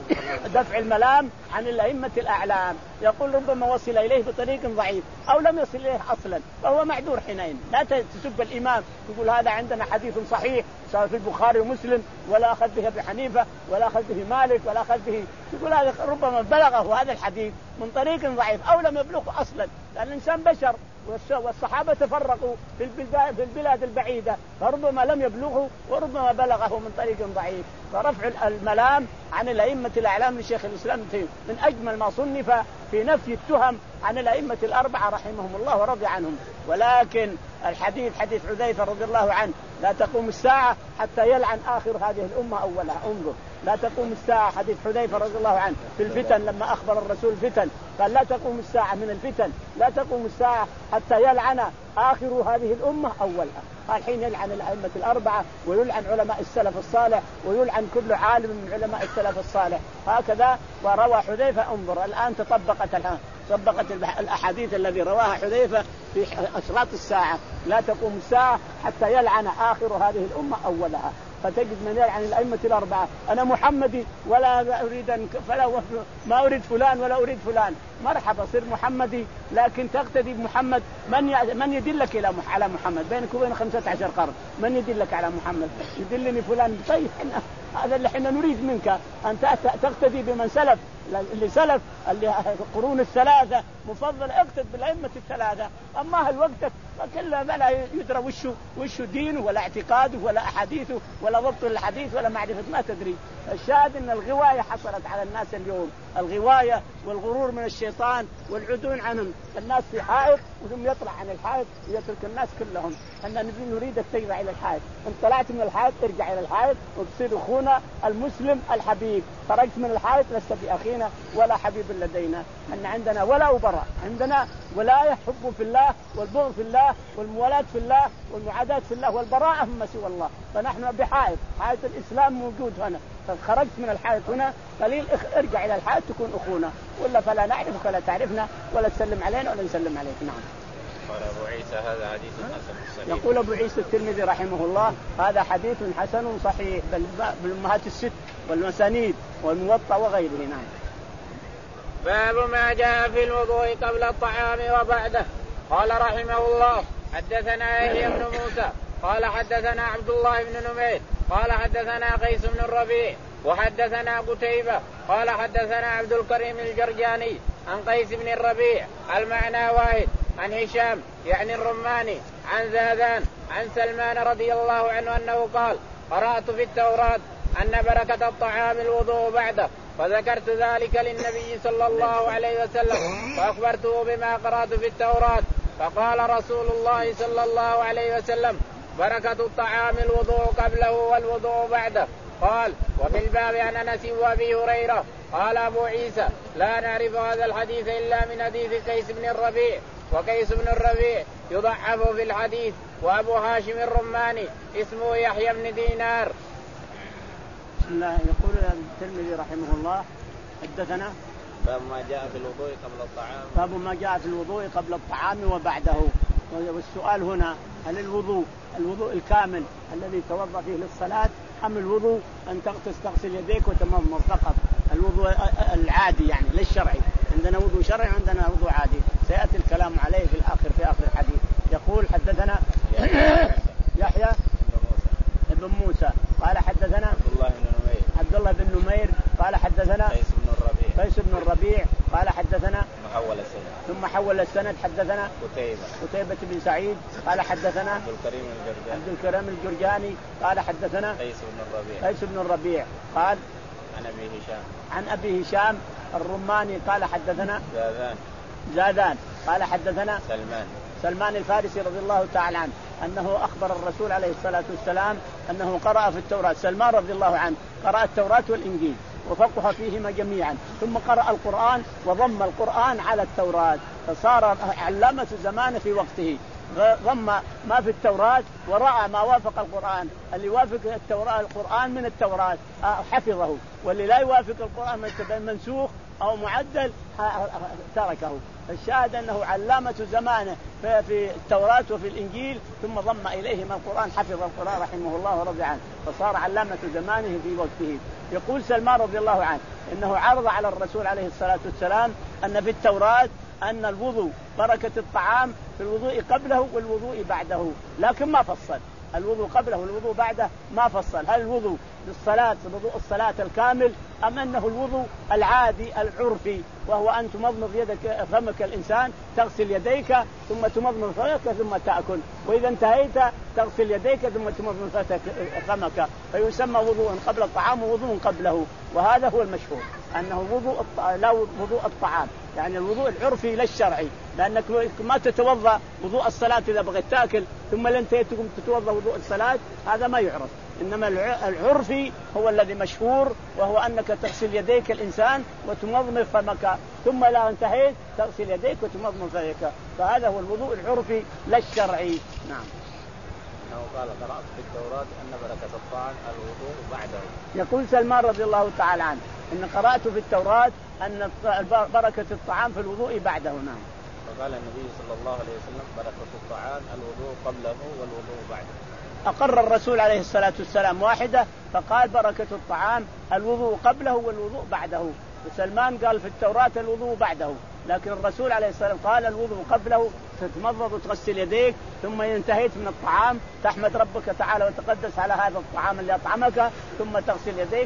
دفع الملام عن الأئمة الأعلام، يقول ربما وصل إليه بطريق ضعيف أو لم يصل إليه أصلا فهو معذور حينئذ. لا تسب الإمام تقول هذا عندنا حديث صحيح سواء في البخاري ومسلم ولا أخذ به أبي حنيفة ولا أخذ به مالك ولا أخذ به، تقول هذا ربما بلغه هذا الحديث من طريق ضعيف أو لم يبلغه أصلا، لأن الإنسان بشر والصحابة تفرقوا في البلاد البعيدة فربما لم يبلغه وربما بلغه من طريق ضعيف. فرفع الملام عن الأئمة الأعلام لشيخ الإسلام من أجمل ما صنف في نفي التهم عن الأئمة الأربعة رحمهم الله ورضي عنهم. ولكن الحديث حديث حذيفة رضي الله عنه لا تقوم الساعة حتى يلعن آخر هذه الأمة أولها. انظر لا تقوم الساعة، حديث حذيفة رضي الله عنه في الفتن لما أخبر الرسول فتن قال لا تقوم الساعة من الفتن، لا تقوم الساعة حتى يلعن آخر هذه الأمة أولها. الحين يلعن الأئمة الأربعة ويلعن علماء السلف الصالح ويلعن كل عالم من علماء السلف الصالح، هكذا وروى حذيفة. انظر الآن تطبقت الآن طبقت الأحاديث الذي رواها حذيفة في أشراط الساعة، لا تقوم الساعة حتى يلعن آخر هذه الأمة أولها. فتجد من يلعن الأئمة الأربعة أنا محمدي ولا أريد أن فلا ما أريد فلان ولا أريد فلان، مرحبا صير محمدي لكن تقتدي بمحمد. من من يدلك إلى على محمد؟ بينك وبين خمسة عشر قرن من يدلك على محمد؟ يدلني فلان. طيب هذا اللي احنا نريد منك أن تقتدي بمن سلف، اللي سلف اللي القرون الثلاثة مفضل اقتد بالأئمة الثلاثة. أما هالوقت فكله لا يدرى وشه وشه دينه ولا اعتقاده ولا أحاديثه ولا ضبط الحديث ولا معرفة ما تدري. الشاهد أن الغواية حصلت على الناس اليوم، الغواية والغرور من الشيطان والعدون عنهم. الناس في حائط ثم يطلع عن الحائط ويترك الناس كلهم. أننا نريدك ترجع إلى الحائط، أنت طلعت من الحائط ارجع إلى الحائط وتصير أخونا المسلم الحبيب. خرجت من الحائط لست بأخينا ولا حبيب لدينا. أن عندنا ولا وبراء، عندنا ولاية حب في الله والبغض في الله والموالاة في الله والمعاداة في الله والبراءة مما سوى الله. فنحن بحائط، حائط الإسلام موجود هنا، فخرجت من الحائط هنا قليل ارجع إلى الحائط تكون أخونا، ولا فلا نعرفك ولا تعرفنا ولا تسلم علينا ولا نسلم عليك. نعم. قال أبو عيسى هذا حديث حسن صحيح. يقول أبو عيسى الترمذي رحمه الله هذا حديث حسن صحيح بالأمهات الست والمسانيد والموطأ وغيره. نعم. باب ما جاء في الوضوء قبل الطعام وبعده. قال رحمه الله حدثنا يحيى بن موسى قال حدثنا عبد الله بن نمير قال حدثنا قيس بن الربيع وحدثنا قتيبة قال حدثنا عبد الكريم الجرجاني عن قيس بن الربيع المعنى واحد عن هشام يعني الرماني عن زادان عن سلمان رضي الله عنه أنه قال قرأت في التوراة أن بركة الطعام الوضوء بعده فذكرت ذلك للنبي صلى الله عليه وسلم فأخبرته بما قرأت في التوراة فقال رسول الله صلى الله عليه وسلم بركة الطعام الوضوء قبله والوضوء بعده. قال وفي الباب عن أنس وأبي هريرة قال أبو عيسى لا نعرف هذا الحديث إلا من حديث قيس بن الربيع وقيس بن الربيع يضعف في الحديث وأبو هاشم الرماني اسمه يحيى بن دينار. بسم الله. يقول الترمذي رحمه الله حدثنا باب ما جاء في الوضوء قبل الطعام باب ما جاء في الوضوء قبل الطعام وبعده. والسؤال هنا هل الوضوء الوضوء الكامل الذي توضأ فيه للصلاة أم الوضوء أن تغسل يديك وتمضمض فقط الوضوء العادي يعني للشرعي؟ عندنا وضوء شرعي وعندنا وضوء عادي سيأتي الكلام عليه في الآخر في آخر الحديث. يقول حدثنا يحيى بن موسى قال حدثنا عبد الله بن نمير عبد الله بن نمير قال حدثنا قيس بن الربيع قيس بن الربيع قال حدثنا محول السند ثم حول السند حدثنا قتيبة قتيبة بن سعيد قال حدثنا عبد الكريم الجرجاني عبد الكريم الجرجاني قال حدثنا قيس بن الربيع قيس بن الربيع قال عن أبي هشام عن أبي هشام الرماني قال حدثنا زادان زادان قال حدثنا سلمان سلمان الفارسي رضي الله تعالى عنه أنه أخبر الرسول عليه الصلاة والسلام أنه قرأ في التوراة. سلمان رضي الله عنه قرأ التوراة والإنجيل وفقه فيهما جميعا ثم قرأ القرآن وضم القرآن على التوراة فصار علامة زمانه في وقته ضم ما في التوراة ورأى ما وافق القرآن اللي يوافق التوراة القرآن من التوراة حفظه واللي لا يوافق القرآن منسوخ أو معدل تركه. فالشاهد أنه علامة زمانه في التوراة وفي الإنجيل ثم ضم إليهما القرآن حفظ القرآن رحمه الله ورضي عنه فصار علامة زمانه في وقته. يقول سلمان رضي الله عنه إنه عرض على الرسول عليه الصلاة والسلام أن في التوراة أن الوضوء بركة الطعام في الوضوء قبله والوضوء بعده لكن ما فصل الوضوء قبله والوضوء بعده ما فصل هل الوضوء للصلاة وضوء الصلاة الكامل أم أنه الوضوء العادي العرفي وهو أن تمضمض يدك فمك الإنسان تغسل يديك ثم تمضمض فمك ثم تأكل وإذا انتهيت تغسل يديك ثم تمضمض فمك فيسمى وضوء قبل الطعام ووضوء قبله. وهذا هو المشهور أنه وضوء لا وضوء الطعام يعني الوضوء العرفي لا الشرعي لأنك ما تتوضأ وضوء الصلاة إذا بغيت تأكل ثم لن تقوم تتوضأ وضوء الصلاة هذا ما يعرف. إنما العرفي هو الذي مشهور وهو أنك تغسل يديك الإنسان وتمضمض فمك ثم لا انتهيت تغسل يديك وتمضمض فمك فهذا هو الوضوء العرفي لا الشرعي. نعم. أنه قال قرأت في التوراة أن بركة الطعام الوضوء بعده. يقول سلمان رضي الله تعالى عنه إن قرأت في التوراة أن بركة الطعام في الوضوء بعده. نعم. فقال النبي صلى الله عليه وسلم بركة الطعام الوضوء قبله والوضوء بعده. أقر الرسول عليه الصلاة والسلام واحدة فقال بركة الطعام الوضوء قبله والوضوء بعده. وسلمان قال في التوراة الوضوء بعده لكن الرسول عليه الصلاة والسلام قال الوضوء قبله تتمضض وتغسل يديك ثم انتهيت من الطعام تحمد ربك تعالى وتقدس على هذا الطعام اللي أطعمك ثم تغسل يديك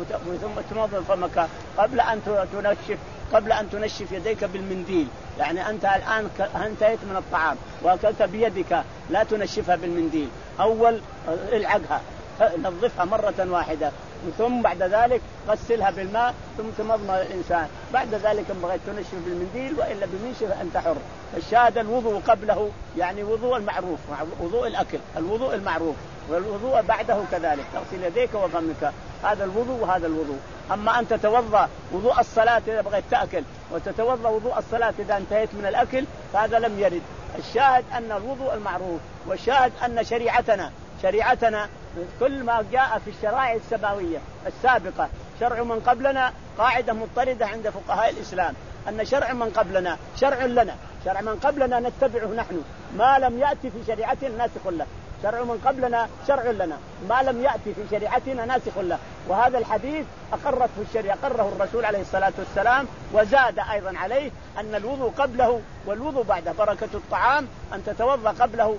ثم تمضض فمك قبل أن تنشف قبل أن تنشف يديك بالمنديل يعني أنت الآن انتهيت من الطعام وأكلت بيدك لا تنشفها بالمنديل أول العقها نظفها مرة واحدة ثم بعد ذلك غسلها بالماء ثم تمضمض الإنسان بعد ذلك إن بغيت تنشف بالمنديل وإلا بمنشف أنت حر. الشاهد الوضوء قبله يعني وضوء المعروف وضوء الأكل الوضوء المعروف والوضوء بعده كذلك تغسل يديك وفمك هذا الوضوء وهذا الوضوء. أما أن تتوضأ وضوء الصلاة إذا بغيت تأكل وتتوضأ وضوء الصلاة إذا انتهيت من الأكل فهذا لم يرد. الشاهد أن الوضوء المعروف والشاهد أن شريعتنا شريعتنا كل ما جاء في الشرائع السماوية السابقة شرع من قبلنا قاعدة مضطردة عند فقهاء الإسلام أن شرع من قبلنا شرع لنا شرع من قبلنا نتبعه نحن ما لم يأتي في شريعتنا ناسخ له شرع من قبلنا شرع لنا ما لم يأتي في شريعتنا ناسخ له. وهذا الحديث أقرته الشريعة، أقره الرسول عليه الصلاة والسلام، وزاد أيضا عليه أن الوضوء قبله والوضوء بعده، بركة الطعام أن تتوضأ قبله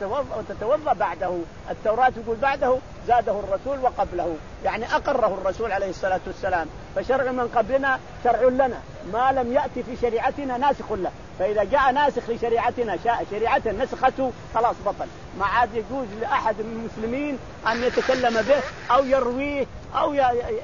وتتوضأ بعده. التوراة يقول بعده، زاده الرسول وقبله، يعني أقره الرسول عليه الصلاة والسلام. فشرع من قبلنا شرع لنا، ما لم يأتي في شريعتنا ناسخ له. فإذا جاء ناسخ لشريعتنا شريعة نسخته خلاص بطل، ما عاد يجوز لأحد من المسلمين أن يتكلم به أو يرويه أو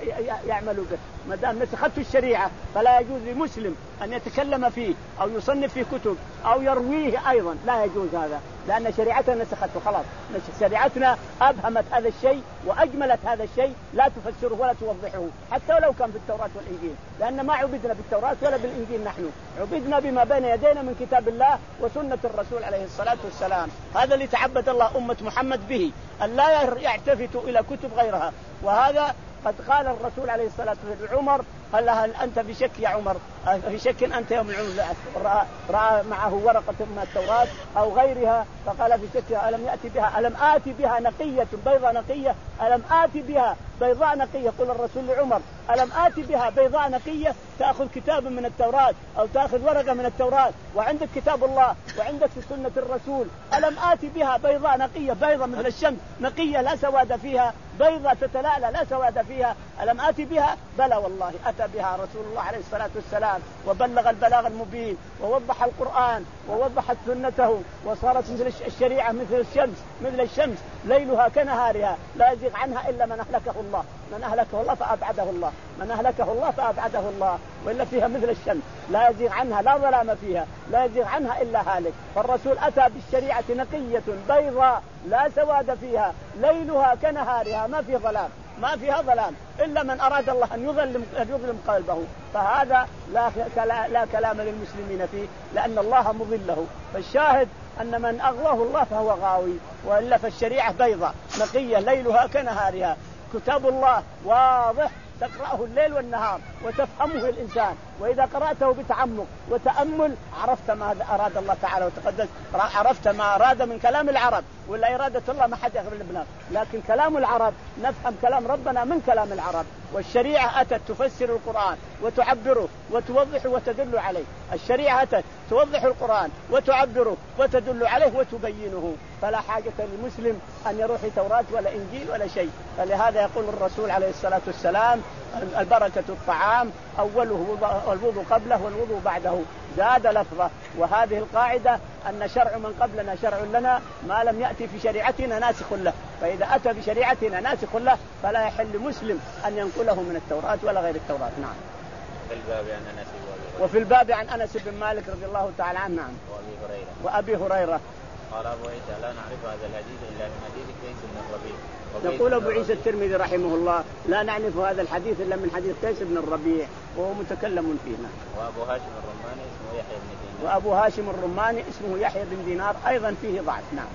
يعمل به. ما دام نسخته الشريعة فلا يجوز لمسلم أن يتكلم فيه أو يصنف فيه كتب أو يرويه أيضا، لا يجوز هذا، لأن شريعتنا نسخته خلاص. شريعتنا أبهمت هذا الشيء وأجملت هذا الشيء، لا تفسره ولا توضحه حتى ولو كان في التوراة والإنجيل، لأن ما عبدنا بالتوراة ولا بالإنجيل، نحن عبدنا بما بين يدينا من كتاب الله وسنة الرسول عليه الصلاة والسلام. هذا اللي تعبد الله أمة محمد به، أن لا يلتفتوا إلى كتب غيرها. وهذا قد قال الرسول عليه الصلاة والسلام لعمر، قال له هل أنت في شك يا عمر، في شك أنت يوم العمر؟ رأى, رأى معه ورقة من التوراة أو غيرها فقال في شك، ألم يأتي بها ألم آتي بها نقية بيضاء نقية، ألم آتي بها بيضاء نقية. قل الرسول لعمر ألم آتي بها بيضاء نقية، تأخذ كتاب من التوراة أو تأخذ ورقة من التوراة وعندك كتاب الله وعندك سنة الرسول، ألم آتي بها بيضاء نقية، بيضاء مثل الشمس نقية لا سواد فيها، بيضاء تتلألأ لا سواد فيها، ألم آتي بها؟ بلى والله أتى بها رسول الله عليه الصلاة والسلام وبلغ البلاغ المبين ووضح القرآن ووضحت سنته، وصارت مثل الشريعة مثل الشمس مثل الشمس ليلها كنهارها لا يزيغ عنها إلا من أهلكه الله، من أهلكه الله فأبعده الله، من أهلكه الله فأبعده الله، وإلا فيها مثل الشمس لا يزيغ عنها، لا ظلام فيها، لا يزيغ عنها إلا هالك. فالرسول أتى بالشريعة نقية بيضاء لا سواد فيها، ليلها كنهارها، ما في ظلام، ما فيها ظلام إلا من أراد الله أن يظلم, أن يظلم قلبه. فهذا لا, لا كلام للمسلمين فيه، لأن الله مضله. فالشاهد أن من أغواه الله فهو غاوي، وإلا فالشريعة بيضاء نقية ليلها كنهارها، كتاب الله واضح تقرأه الليل والنهار وتفهمه الإنسان، وإذا قرأته بتعمق وتأمل عرفت ما أراد الله تعالى وتقدس، عرفت ما أراد من كلام العرب، ولا إرادة الله ما حد يغلبنا، لكن كلام العرب نفهم كلام ربنا من كلام العرب. والشريعة أتت تفسر القرآن وتعبره وتوضحه وتدل عليه، الشريعة أتت توضح القرآن وتعبره وتدل عليه وتبينه، فلا حاجة للمسلم أن يروح توراة ولا إنجيل ولا شيء. فلهذا يقول الرسول عليه الصلاة والسلام البركة الطعام أوله الوضوء قبله والوضوء بعده، زاد لفظه. وهذه القاعدة أن شرع من قبلنا شرع لنا، ما لم يأتي في شريعتنا ناسخ له، فإذا أتى بشريعتنا ناسخ له فلا يحل مسلم أن ينقله من التوراة ولا غير التوراة. نعم. في الباب عن أنس وفي الباب عن أنس بن مالك رضي الله تعالى عنه. نعم. وأبي هريرة وأبي هريرة. قال أبو عيسى لا نعرف هذا الحديث إلا من حديث قيس بن الربيع. يقول أبو عيسى الترمذي رحمه الله لا نعرف هذا الحديث إلا من حديث قيس بن الربيع وهو متكلم فيه. وأبو هاشم الرماني اسمه يحيى بن دينار. وأبو هاشم الرماني اسمه يحيى بن دينار أيضا فيه ضعف. نعم.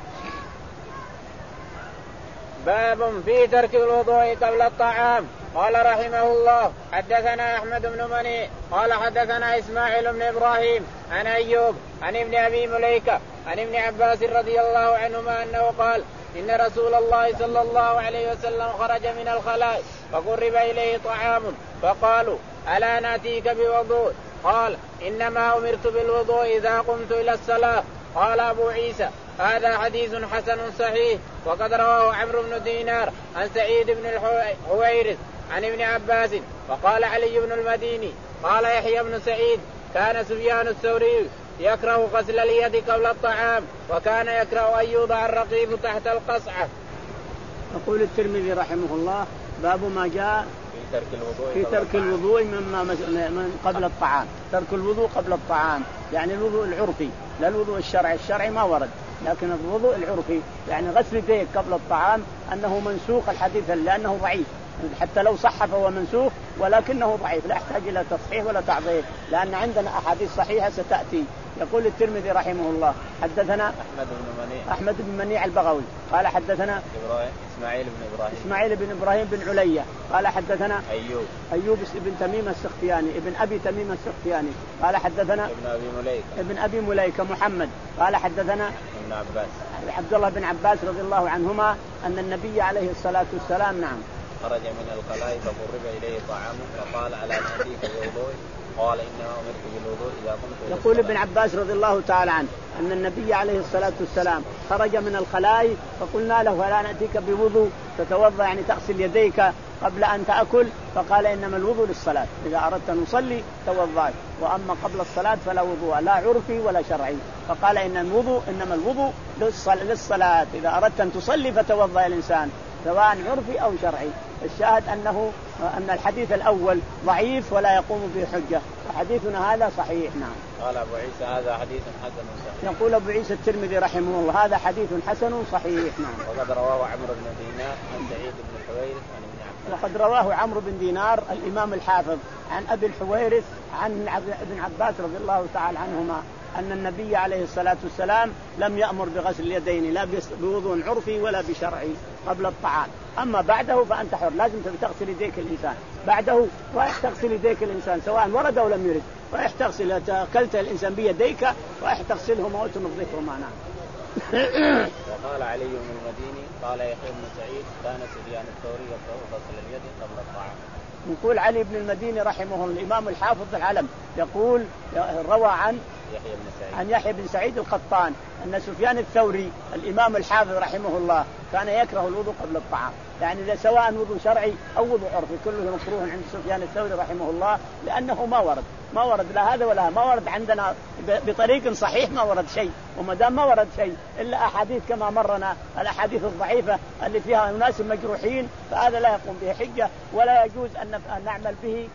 باب في ترك الوضوء قبل الطعام. قال رحمه الله حدثنا أحمد بن مني قال حدثنا إسماعيل بن إبراهيم عن أيوب عن ابن أبي مليكة عن ابن عباس رضي الله عنهما أنه قال إن رسول الله صلى الله عليه وسلم خرج من الخلاء فقرب إليه طعام فقالوا ألا نأتيك بوضوء؟ قال إنما أمرت بالوضوء إذا قمت إلى الصلاة. قال أبو عيسى هذا حديث حسن صحيح. وقد رواه عمرو بن دينار عن سعيد بن الحويرث عن ابن عباس. وقال علي بن المديني قال يحيى بن سعيد كان سفيان الثوري يكره غسل اليد قبل الطعام وكان يكره أن يوضع الرقيق تحت القصعة. يقول الترمذي رحمه الله باب ما جاء في ترك الوضوء في ترك الوضوء مما من قبل الطعام. ترك الوضوء قبل الطعام يعني الوضوء العرفي لا الوضوء الشرعي، الشرعي ما ورد، لكن الوضوء العرفي يعني غسل يديك قبل الطعام أنه منسوخ الحديث لأنه ضعيف، حتى لو صح فهو منسوخ ولكنه ضعيف لا يحتاج إلى تصحيح ولا تعضيد لأن عندنا أحاديث صحيحة ستأتي. يقول الترمذي رحمه الله حدثنا أحمد بن منيع أحمد بن منيع البغوي قال حدثنا إبراهيم إسماعيل بن إبراهيم إسماعيل بن إبراهيم بن عليا قال حدثنا أيوب أيوب بن تميم السختياني ابن أبي تميم السختياني قال حدثنا ابن أبي مليكة ابن أبي مليكة محمد قال حدثنا ابن عباس عبد الله بن عباس رضي الله عنهما أن النبي عليه الصلاة والسلام نعم خرج من الخلاء فقرب إليه طعام فقال ألا نأتيك بوضوء قال إنما أمرت بالوضوء إذا قمت. يقول ابن عباس رضي الله تعالى عنه أن النبي عليه الصلاة والسلام خرج من الخلاء فقلنا له ألا نأتيك بوضوء تتوضأ يعني تغسل يديك قبل أن تأكل فقال إنما الوضوء للصلاة إذا أردت أن نصلي توضأ وأما قبل الصلاة فلا وضوء لا عرفي ولا شرعي. فقال إن الوضوء إنما الوضوء للصلاة إذا أردت أن تصلي فتوضأ الإنسان سواء عرفي أو شرعي. الشاهد أنه أن الحديث الأول ضعيف ولا يقوم به حجة وحديثنا هذا صحيح. نعم. قال أبو عيسى هذا حديث حسن صحيح. يقول أبو عيسى الترمذي رحمه الله هذا حديث حسن صحيح. نعم. وقد رواه عمرو بن دينار عن سعيد بن الحويرث عن ابن عباس. وقد رواه عمرو بن دينار الإمام الحافظ عن أبي الحويرث عن ابن عباس رضي الله تعالى عنهما أن النبي عليه الصلاة والسلام لم يأمر بغسل اليدين لا بوضوء عرفي ولا بشرعي قبل الطعام. أما بعده فأنت حر لازم تغسل يديك الإنسان بعده رايح تغسل يديك الإنسان سواء ورد أو لم يرد رايح تغسل أكلت الإنسان بيديك رايح تغسلهما وتنظفهما. نعم. وقال علي بن المديني قال يحيى بن سعيد كان سفيان الثوري يقرأ غسل اليد قبل الطعام. يقول علي بن المديني رحمه الله الإمام الحافظ العلم يقول روى عن يحيى بن سعيد عن يحيى بن سعيد القطان أن سفيان الثوري الإمام الحافظ رحمه الله كان يكره الوضوء قبل الطعام يعني سواء وضوء شرعي أو وضوء عرفي كله مكروه عند سفيان الثوري رحمه الله لأنه ما ورد ما ورد لا هذا ولا ما ورد عندنا بطريق صحيح ما ورد شيء وما دام ما ورد شيء إلا أحاديث كما مرنا الأحاديث الضعيفة اللي فيها ناس مجروحين فهذا لا يقوم به حجة ولا يجوز أن نعمل به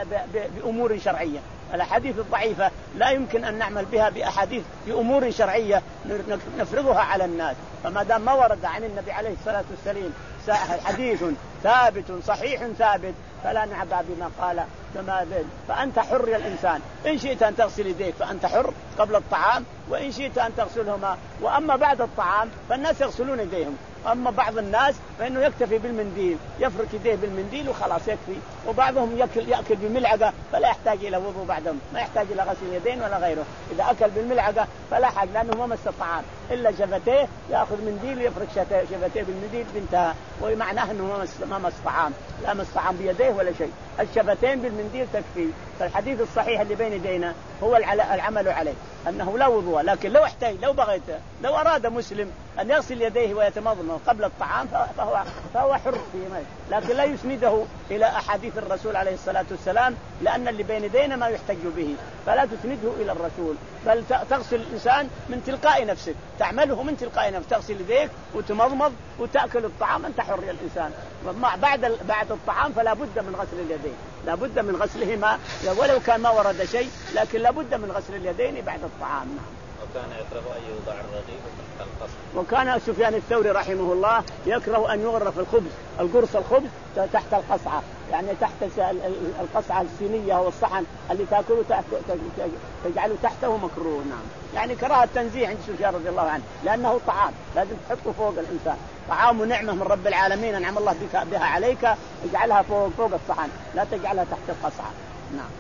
بأمور شرعية. الأحاديث الضعيفة لا يمكن أن نعمل بها بأحاديث بأمور شرعية نفرضها على الناس فما دام ما ورد عن النبي عليه الصلاة والسلام حديث ثابت صحيح ثابت فلا نعبأ بما قال كما ذل. فأنت حر يا الإنسان إن شئت أن تغسل يديك فأنت حر قبل الطعام وإن شئت أن تغسلهما وأما بعد الطعام فالناس يغسلون يديهم. أما بعض الناس فإنه يكتفي بالمنديل يفرك يديه بالمنديل وخلاص يكفي وبعضهم يأكل, يأكل بملعقة فلا يحتاج إلى وضوء بعدهم ما يحتاج إلى غسل يدين ولا غيره. إذا أكل بالملعقة فلا حاجة لأنه ما مس الطعام إلا شفتيه يأخذ منديل ويفرك شفتيه بالمنديل بانتهى ومعناه أنه ما مس, ما مس طعام لا مس طعام بيديه ولا شيء الشفتين بالمنديل تكفي. فالحديث الصحيح اللي بين يدينا هو العمل عليه أنه لا وضوء لكن لو احتاج لو بغيت لو أراد مسلم أن يغسل يديه ويتمضمض قبل الطعام فهو, فهو حر فيه لكن لا يسنده إلى أحاديث الرسول عليه الصلاة والسلام لأن اللي بين يدينا ما يحتج به فلا تسنده إلى الرسول بل تغسل الإنسان من تلقاء نفسك تعمله من تلقاء نفسك تغسل يديك وتمضمض وتأكل الطعام أنت حر يا الإنسان. بعد بعد الطعام فلا بد من غسل اليدين لا بد من غسلهما ولو كان ما ورد شيء لكن لا بد من غسل اليدين بعد الطعام. وكان يكره أن يوضع الرغيف تحت القصعة. وكان سفيان الثوري رحمه الله يكره أن يغرف الخبز القرص الخبز تحت القصعة يعني تحت القصعة الصينية أو الصحن اللي تأكله تحت تجعله تحته مكروه. نعم يعني كراهة تنزيه عند سفيان رضي الله عنه لأنه طعام لازم تحطه فوق الإنسان طعام نعمة من رب العالمين أنعم الله بك بها عليك اجعلها فوق فوق الصحن لا تجعلها تحت القصعة. نعم.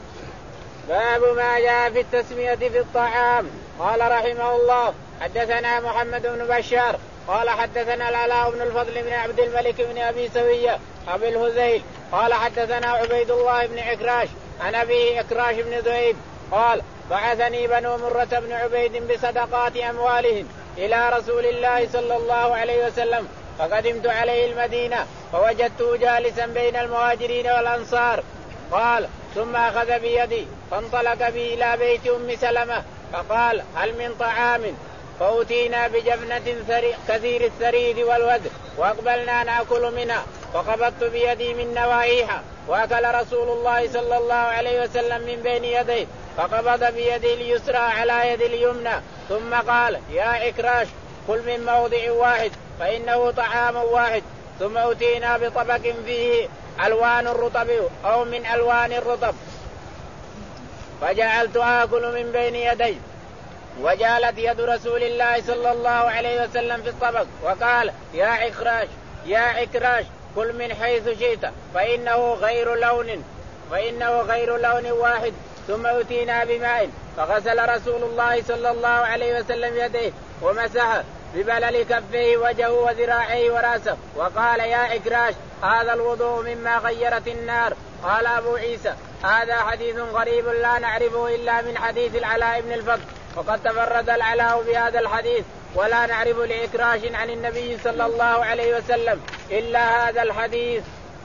باب ما جاء في التسمية في الطعام. قال رحمه الله حدثنا محمد بن بشار قال حدثنا العلاء بن الفضل بن عبد الملك بن أبي سوية أبي الهذيل قال حدثنا عبيد الله بن عكراش عن أبي عكراش بن ذؤيب قال بعثني بنو مرة بن عبيد بصدقات أموالهم إلى رسول الله صلى الله عليه وسلم فقدمت عليه المدينة فوجدته جالسا بين المهاجرين والأنصار قال ثم أخذ بيدي فانطلق بي إلى بيت أم سلمة فقال هل من طعام فأتينا بجبنة كثير الثريد والود وأقبلنا نأكل منها فقبضت بيدي من نواحيها وأكل رسول الله صلى الله عليه وسلم من بين يديه فقبض بيدي اليسرى على يد اليمنى ثم قال يا عكراش كل من موضع واحد فإنه طعام واحد ثم أتينا بطبق فيه ألوان الرطب أو من ألوان الرطب فجعلت آكل من بين يدي وجعلت يد رسول الله صلى الله عليه وسلم في الطبق وقال يا عكراش يا عكراش كل من حيث شئت فإنه غير لون فإنه غير لون واحد ثم أتينا بماء فغسل رسول الله صلى الله عليه وسلم يديه ومسح ببلل كفيه وجهه وذراعيه وراسه وقال يا عكراش هذا الوضوء مما غيرت النار. قال أبو عيسى هذا حديث غريب لا نعرفه إلا من حديث العلاء بن الفضل وقد تفرد العلاء بهذا الحديث ولا نعرف لعكراش عن النبي صلى الله عليه وسلم إلا هذا الحديث.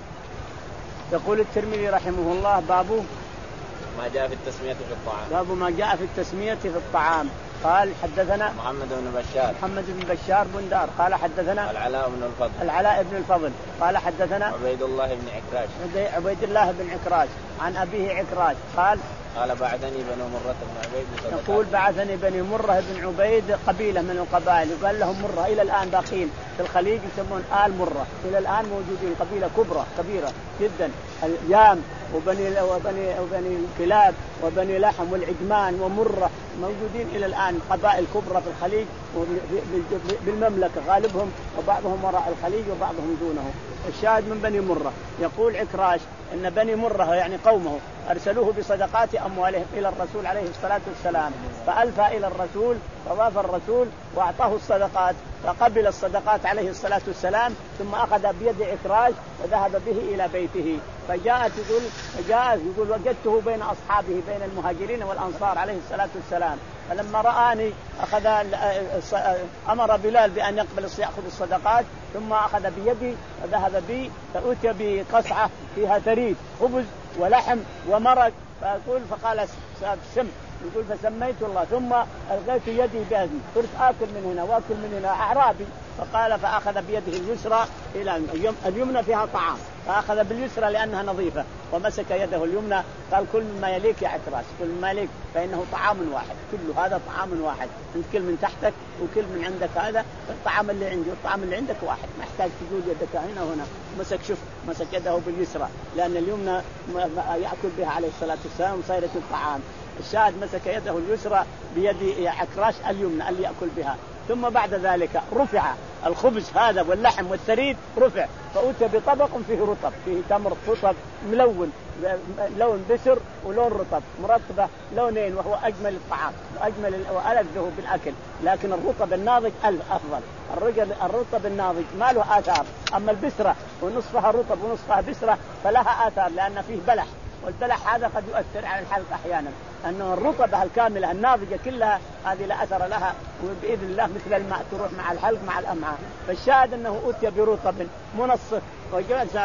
يقول الترمذي رحمه الله باب ما جاء في التسمية في الطعام. باب ما جاء في التسمية في الطعام. قال حدثنا محمد بن بشار محمد بن بشار بندار قال حدثنا العلاء بن الفضل العلاء بن الفضل قال حدثنا عبيد الله بن عكراش عبيد الله بن عكراش عن أبيه عكراش قال قال بعثني بنو مرة بن عبيد يقول بعثني بني مرة بن عبيد قبيلة من القبائل يقال لهم مرة إلى الآن باقين في الخليج يسمون آل مرة إلى الآن موجودين قبيلة كبرى كبيرة جدا اليام وبني وبني وبني كلاب وبني لحم والعجمان ومرة موجودين إلى الآن قبائل كبرى في الخليج بالمملكة غالبهم وبعضهم وراء الخليج وبعضهم دونه. الشاهد من بني مرة يقول عكراش إن بني مرة يعني قومه أرسلوه بصدقات أموالهم إلى الرسول عليه الصلاة والسلام فألفى إلى الرسول فوافى الرسول وأعطاه الصدقات فقبل الصدقات عليه الصلاة والسلام ثم أخذ بيد عكراش وذهب به إلى بيته فجاءت يقول فجاء يقول وجدته بين أصحابه بين المهاجرين والأنصار عليه الصلاة والسلام فلما رآني أخذ أمر بلال بأن يقبل يأخذ الصدقات ثم أخذ بيدي وذهب بي فأتي بقصعة فيها ثريد خبز ولحم ومرق فأقول فقال سم يقول فسميت الله ثم ألقيت يدي بهذه قلت آكل من هنا وآكل من هنا أعرابي فقال فأخذ بيده اليسرى إلى اليمنى فيها طعام فأخذ باليسرى لأنها نظيفة ومسك يده اليمنى قال كل مما يليك يا عكراش كل مما يليك فإنه طعام واحد كل هذا طعام واحد أنت كل من تحتك وكل من عندك هذا الطعام اللي عندي والطعام اللي عندك واحد ما يحتاج تقول يدك هنا وهنا مسك شوف مسك يده باليسرى لأن اليمنى يأكل بها عليه الصلاة والسلام صيرت الطعام. الشاهد مسك يده اليسرى بيد عكراش اليمنى اللي يأكل بها ثم بعد ذلك رفع الخبز هذا واللحم والثريد رفع فأتى بطبق فيه رطب فيه تمر رطب ملون لون بسر ولون رطب مرطبة لونين وهو أجمل الطعام وأجمل وألذه بالأكل لكن الرطب الناضج أفضل. الرجل الرطب الناضج ما له آثار أما البسرة ونصفها رطب ونصفها بسرة فلها آثار لأن فيه بلح والبلح هذا قد يؤثر على الحلق أحيانا أنه الرطبة الكاملة الناضجة كلها هذه لا أثر لها وبإذن الله مثل الماء تروح مع الحلق مع الأمعاء. فالشاهد أنه أتي برطب منصف وجلس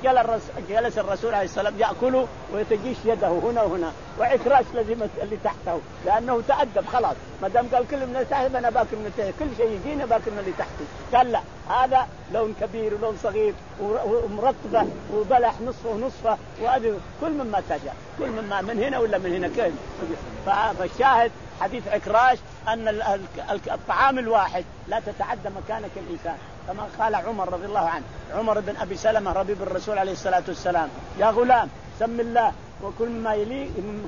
فجلس الرسول عليه السلام يأكله ويتجيش يده هنا وهنا وعكراش لازم اللي تحته لأنه تأدب خلاص ما دام قال كل من تحت أنا باكل من تحت كل شيء يجينا باكل من اللي تحته قال لا هذا لون كبير ولون صغير ومرطبة وبلح نصفه ونصفه وأدب كل مما تجا كل مما من هنا ولا من هنا كل. فالشاهد حديث عكراش أن الطعام الواحد لا تتعدى مكانك الإنسان كما قال عمر رضي الله عنه عمر بن أبي سلمة ربيب الرسول عليه الصلاة والسلام يا غلام سم الله وكل مما يليك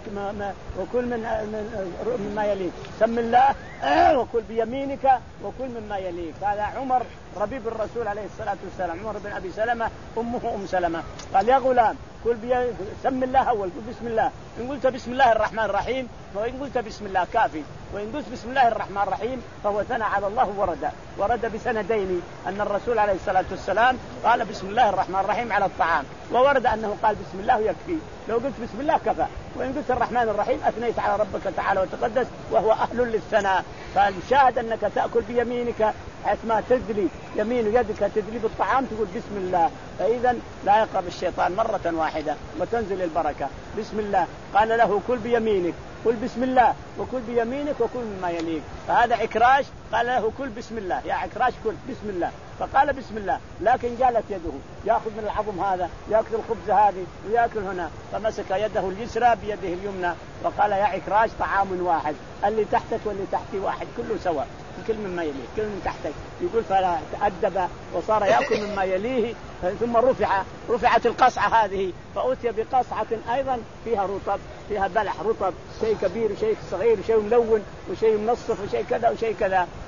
وكل من مما يليك سم الله وكل بيمينك وكل مما يليك. هذا عمر ربيب الرسول عليه الصلاة والسلام عمر بن أبي سلمة أمه أم سلمة قال يا غلام كل بي... سم الله أول قل بسم الله إن قلت بسم الله الرحمن الرحيم وإن قلت بسم الله كافي وإن قلت بسم الله الرحمن الرحيم فهو ثنى على الله ورد ورد بسندين أن الرسول عليه الصلاة والسلام قال بسم الله الرحمن الرحيم على الطعام وورد أنه قال بسم الله يكفي لو قلت بسم الله كفى وإن قلت الرحمن الرحيم أثنيت على ربك تعالى وتقدس وهو أهل للثناء. فالشاهد أنك تأكل بيمينك حيث ما تدلي يمين يدك تدلي بالطعام تقول بسم الله فإذا لا يقرب الشيطان مرة واحدة وتنزل البركة. بسم الله قال له كل بيمينك قل بسم الله وكل بيمينك وكل مما يليك. فهذا عكراش قال له كل بسم الله يا عكراش كل بسم الله فقال بسم الله لكن جالت يده يأخذ من العظم هذا يأكل الخبز هذه ويأكل هنا فمسك يده اليسرى بيده اليمنى وقال يا عكراش طعام واحد اللي تحتك واللي تحتي واحد كله سواء كل مما يليه كل من تحتك. يقول فلا تأدب وصار يأكل مما يليه ثم رفع رفعت القصعة هذه فأتي بقصعة أيضا فيها رطب فيها بلح رطب شيء كبير وشيء صغير وشيء ملون وشيء منصف وشيء كذا وشيء كذا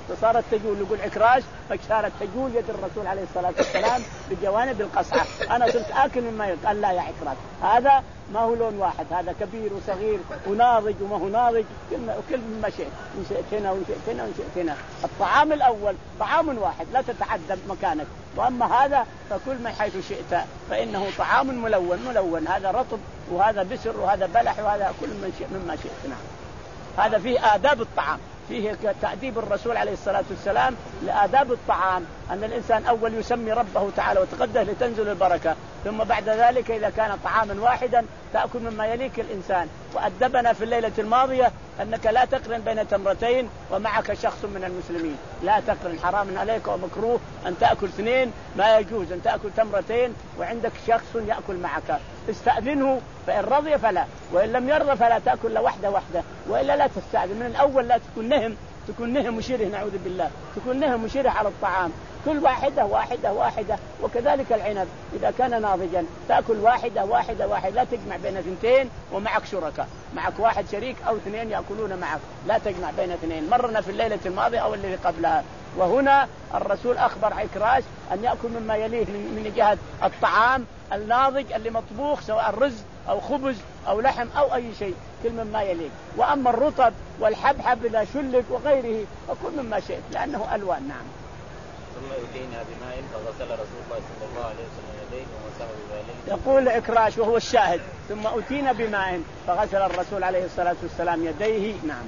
فصارت تجول. يقول عكراش فصارت تجول يد الرسول عليه الصلاة والسلام بجوانب القصعة. أنا صرت آكل مما يلقى. قال لا يا عكراش، هذا ما هو لون واحد، هذا كبير وصغير وناضج وما هو ناضج، وكل مما شئت، إن شئت هنا وإن شئت هنا وإن شئت هنا. الطعام الأول طعام واحد لا تتعدى مكانك، وأما هذا فكل من حيث شئت فإنه طعام ملون ملون، هذا رطب وهذا بسر وهذا بلح وهذا كل من شئ مما شئت. نعم. هذا فيه آداب الطعام، فيه تأديب الرسول عليه الصلاة والسلام لآداب الطعام، أن الإنسان أول يسمي ربه تعالى وتقدس لتنزل البركة، ثم بعد ذلك إذا كان طعاما واحدا تأكل مما يليك الإنسان. وأدبنا في الليلة الماضية أنك لا تقرن بين تمرتين ومعك شخص من المسلمين، لا تقرن، حرام عليك ومكروه أن تأكل اثنين، ما يجوز أن تأكل تمرتين وعندك شخص يأكل معك. استأذنه فإن رضي فلا، وإن لم يرضى فلا تأكل لا واحدة واحدة، وإلا لا تستأذن من الأول، لا تكون نهم تكون نهم مشيره، نعوذ بالله، تكون نهم مشيره على الطعام، كل واحدة واحدة واحدة. وكذلك العنب إذا كان ناضجا تأكل واحدة واحدة واحدة، لا تجمع بين اثنتين ومعك شركاء، معك واحد شريك أو اثنين يأكلون معك، لا تجمع بين اثنين. مرنا في الليلة الماضية أو اللي قبلها. وهنا الرسول أخبر عكراش أن يأكل مما يليه من جهة الطعام الناضج اللي مطبوخ، سواء رز أو خبز أو لحم أو أي شيء، كل مما يليه. وأما الرطب والحبحب إذا شلت وغيره فكل مما شئت لأنه ألوان. نعم. ثم أتينا بماء فغسل رسول الله صلى الله عليه وسلم يديه ومسح بباليه. يقول عكراش وهو الشاهد: ثم أتينا بماء فغسل الرسول عليه الصلاة والسلام يديه. نعم.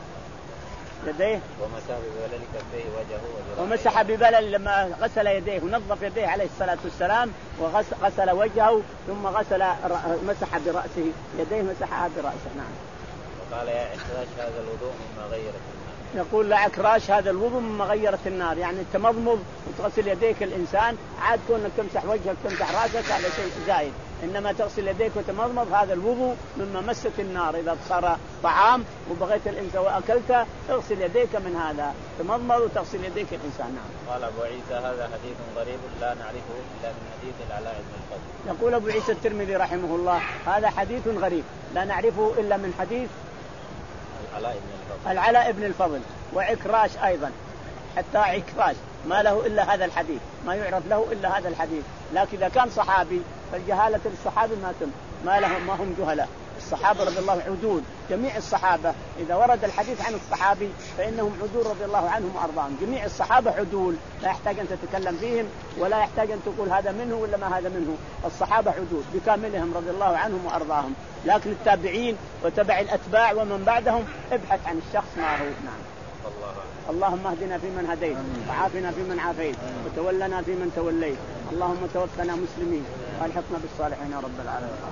يديه ومسح ببلل كفيه وجهه وذراعيه. ومسح ببلل لما غسل يديه ونظف يديه عليه الصلاة والسلام، وغسل وجهه ثم غسل مسح برأسه يديه مسحها برأسه. نعم. وقال يا عكراش هذا الوضوء مما غيرت النار. يقول لا عكراش هذا الوضوء مما غيرت النار، يعني تمضمض وتغسل يديك الإنسان، عاد كونك تمسح وجهك تمسح رأسك هذا شيء زايد، إنما تغسل يديك وتمضمض هذا الوضوء مما مست النار. إذا صار طعام وبغيت الإنسان وأكلته اغسل يديك من هذا، تمضمض وتغسل يديك الإنسان. نعم. قال أبو عيسى هذا حديث غريب لا نعرفه إلا من حديث العلاء بن الفضل. يقول أبو عيسى الترمذي رحمه الله هذا حديث غريب لا نعرفه إلا من حديث العلاء بن الفضل. العلاء بن الفضل وعكراش أيضا، حتى عكراش ما له إلا هذا الحديث، ما يعرف له إلا هذا الحديث. لكن إذا كان صحابي فالجهالة للصحابي ما تم، ما لهم ما هم جهلاء. الصحابة رضي الله عدول، جميع الصحابة إذا ورد الحديث عن الصحابي فإنهم عدول رضي الله عنهم وأرضاهم. جميع الصحابة عدول، لا يحتاج أن تتكلم فيهم ولا يحتاج أن تقول هذا منه ولا ما هذا منه. الصحابة عدول بكاملهم رضي الله عنهم وأرضاهم. لكن التابعين وتبع الأتباع ومن بعدهم ابحث عن الشخص ما هو. نعم. الله. اللهم اهدنا فيمن هديت وعافنا فيمن عافيت وتولنا فيمن توليت، اللهم توفنا مسلمين والحقنا بالصالحين يا رب العالمين.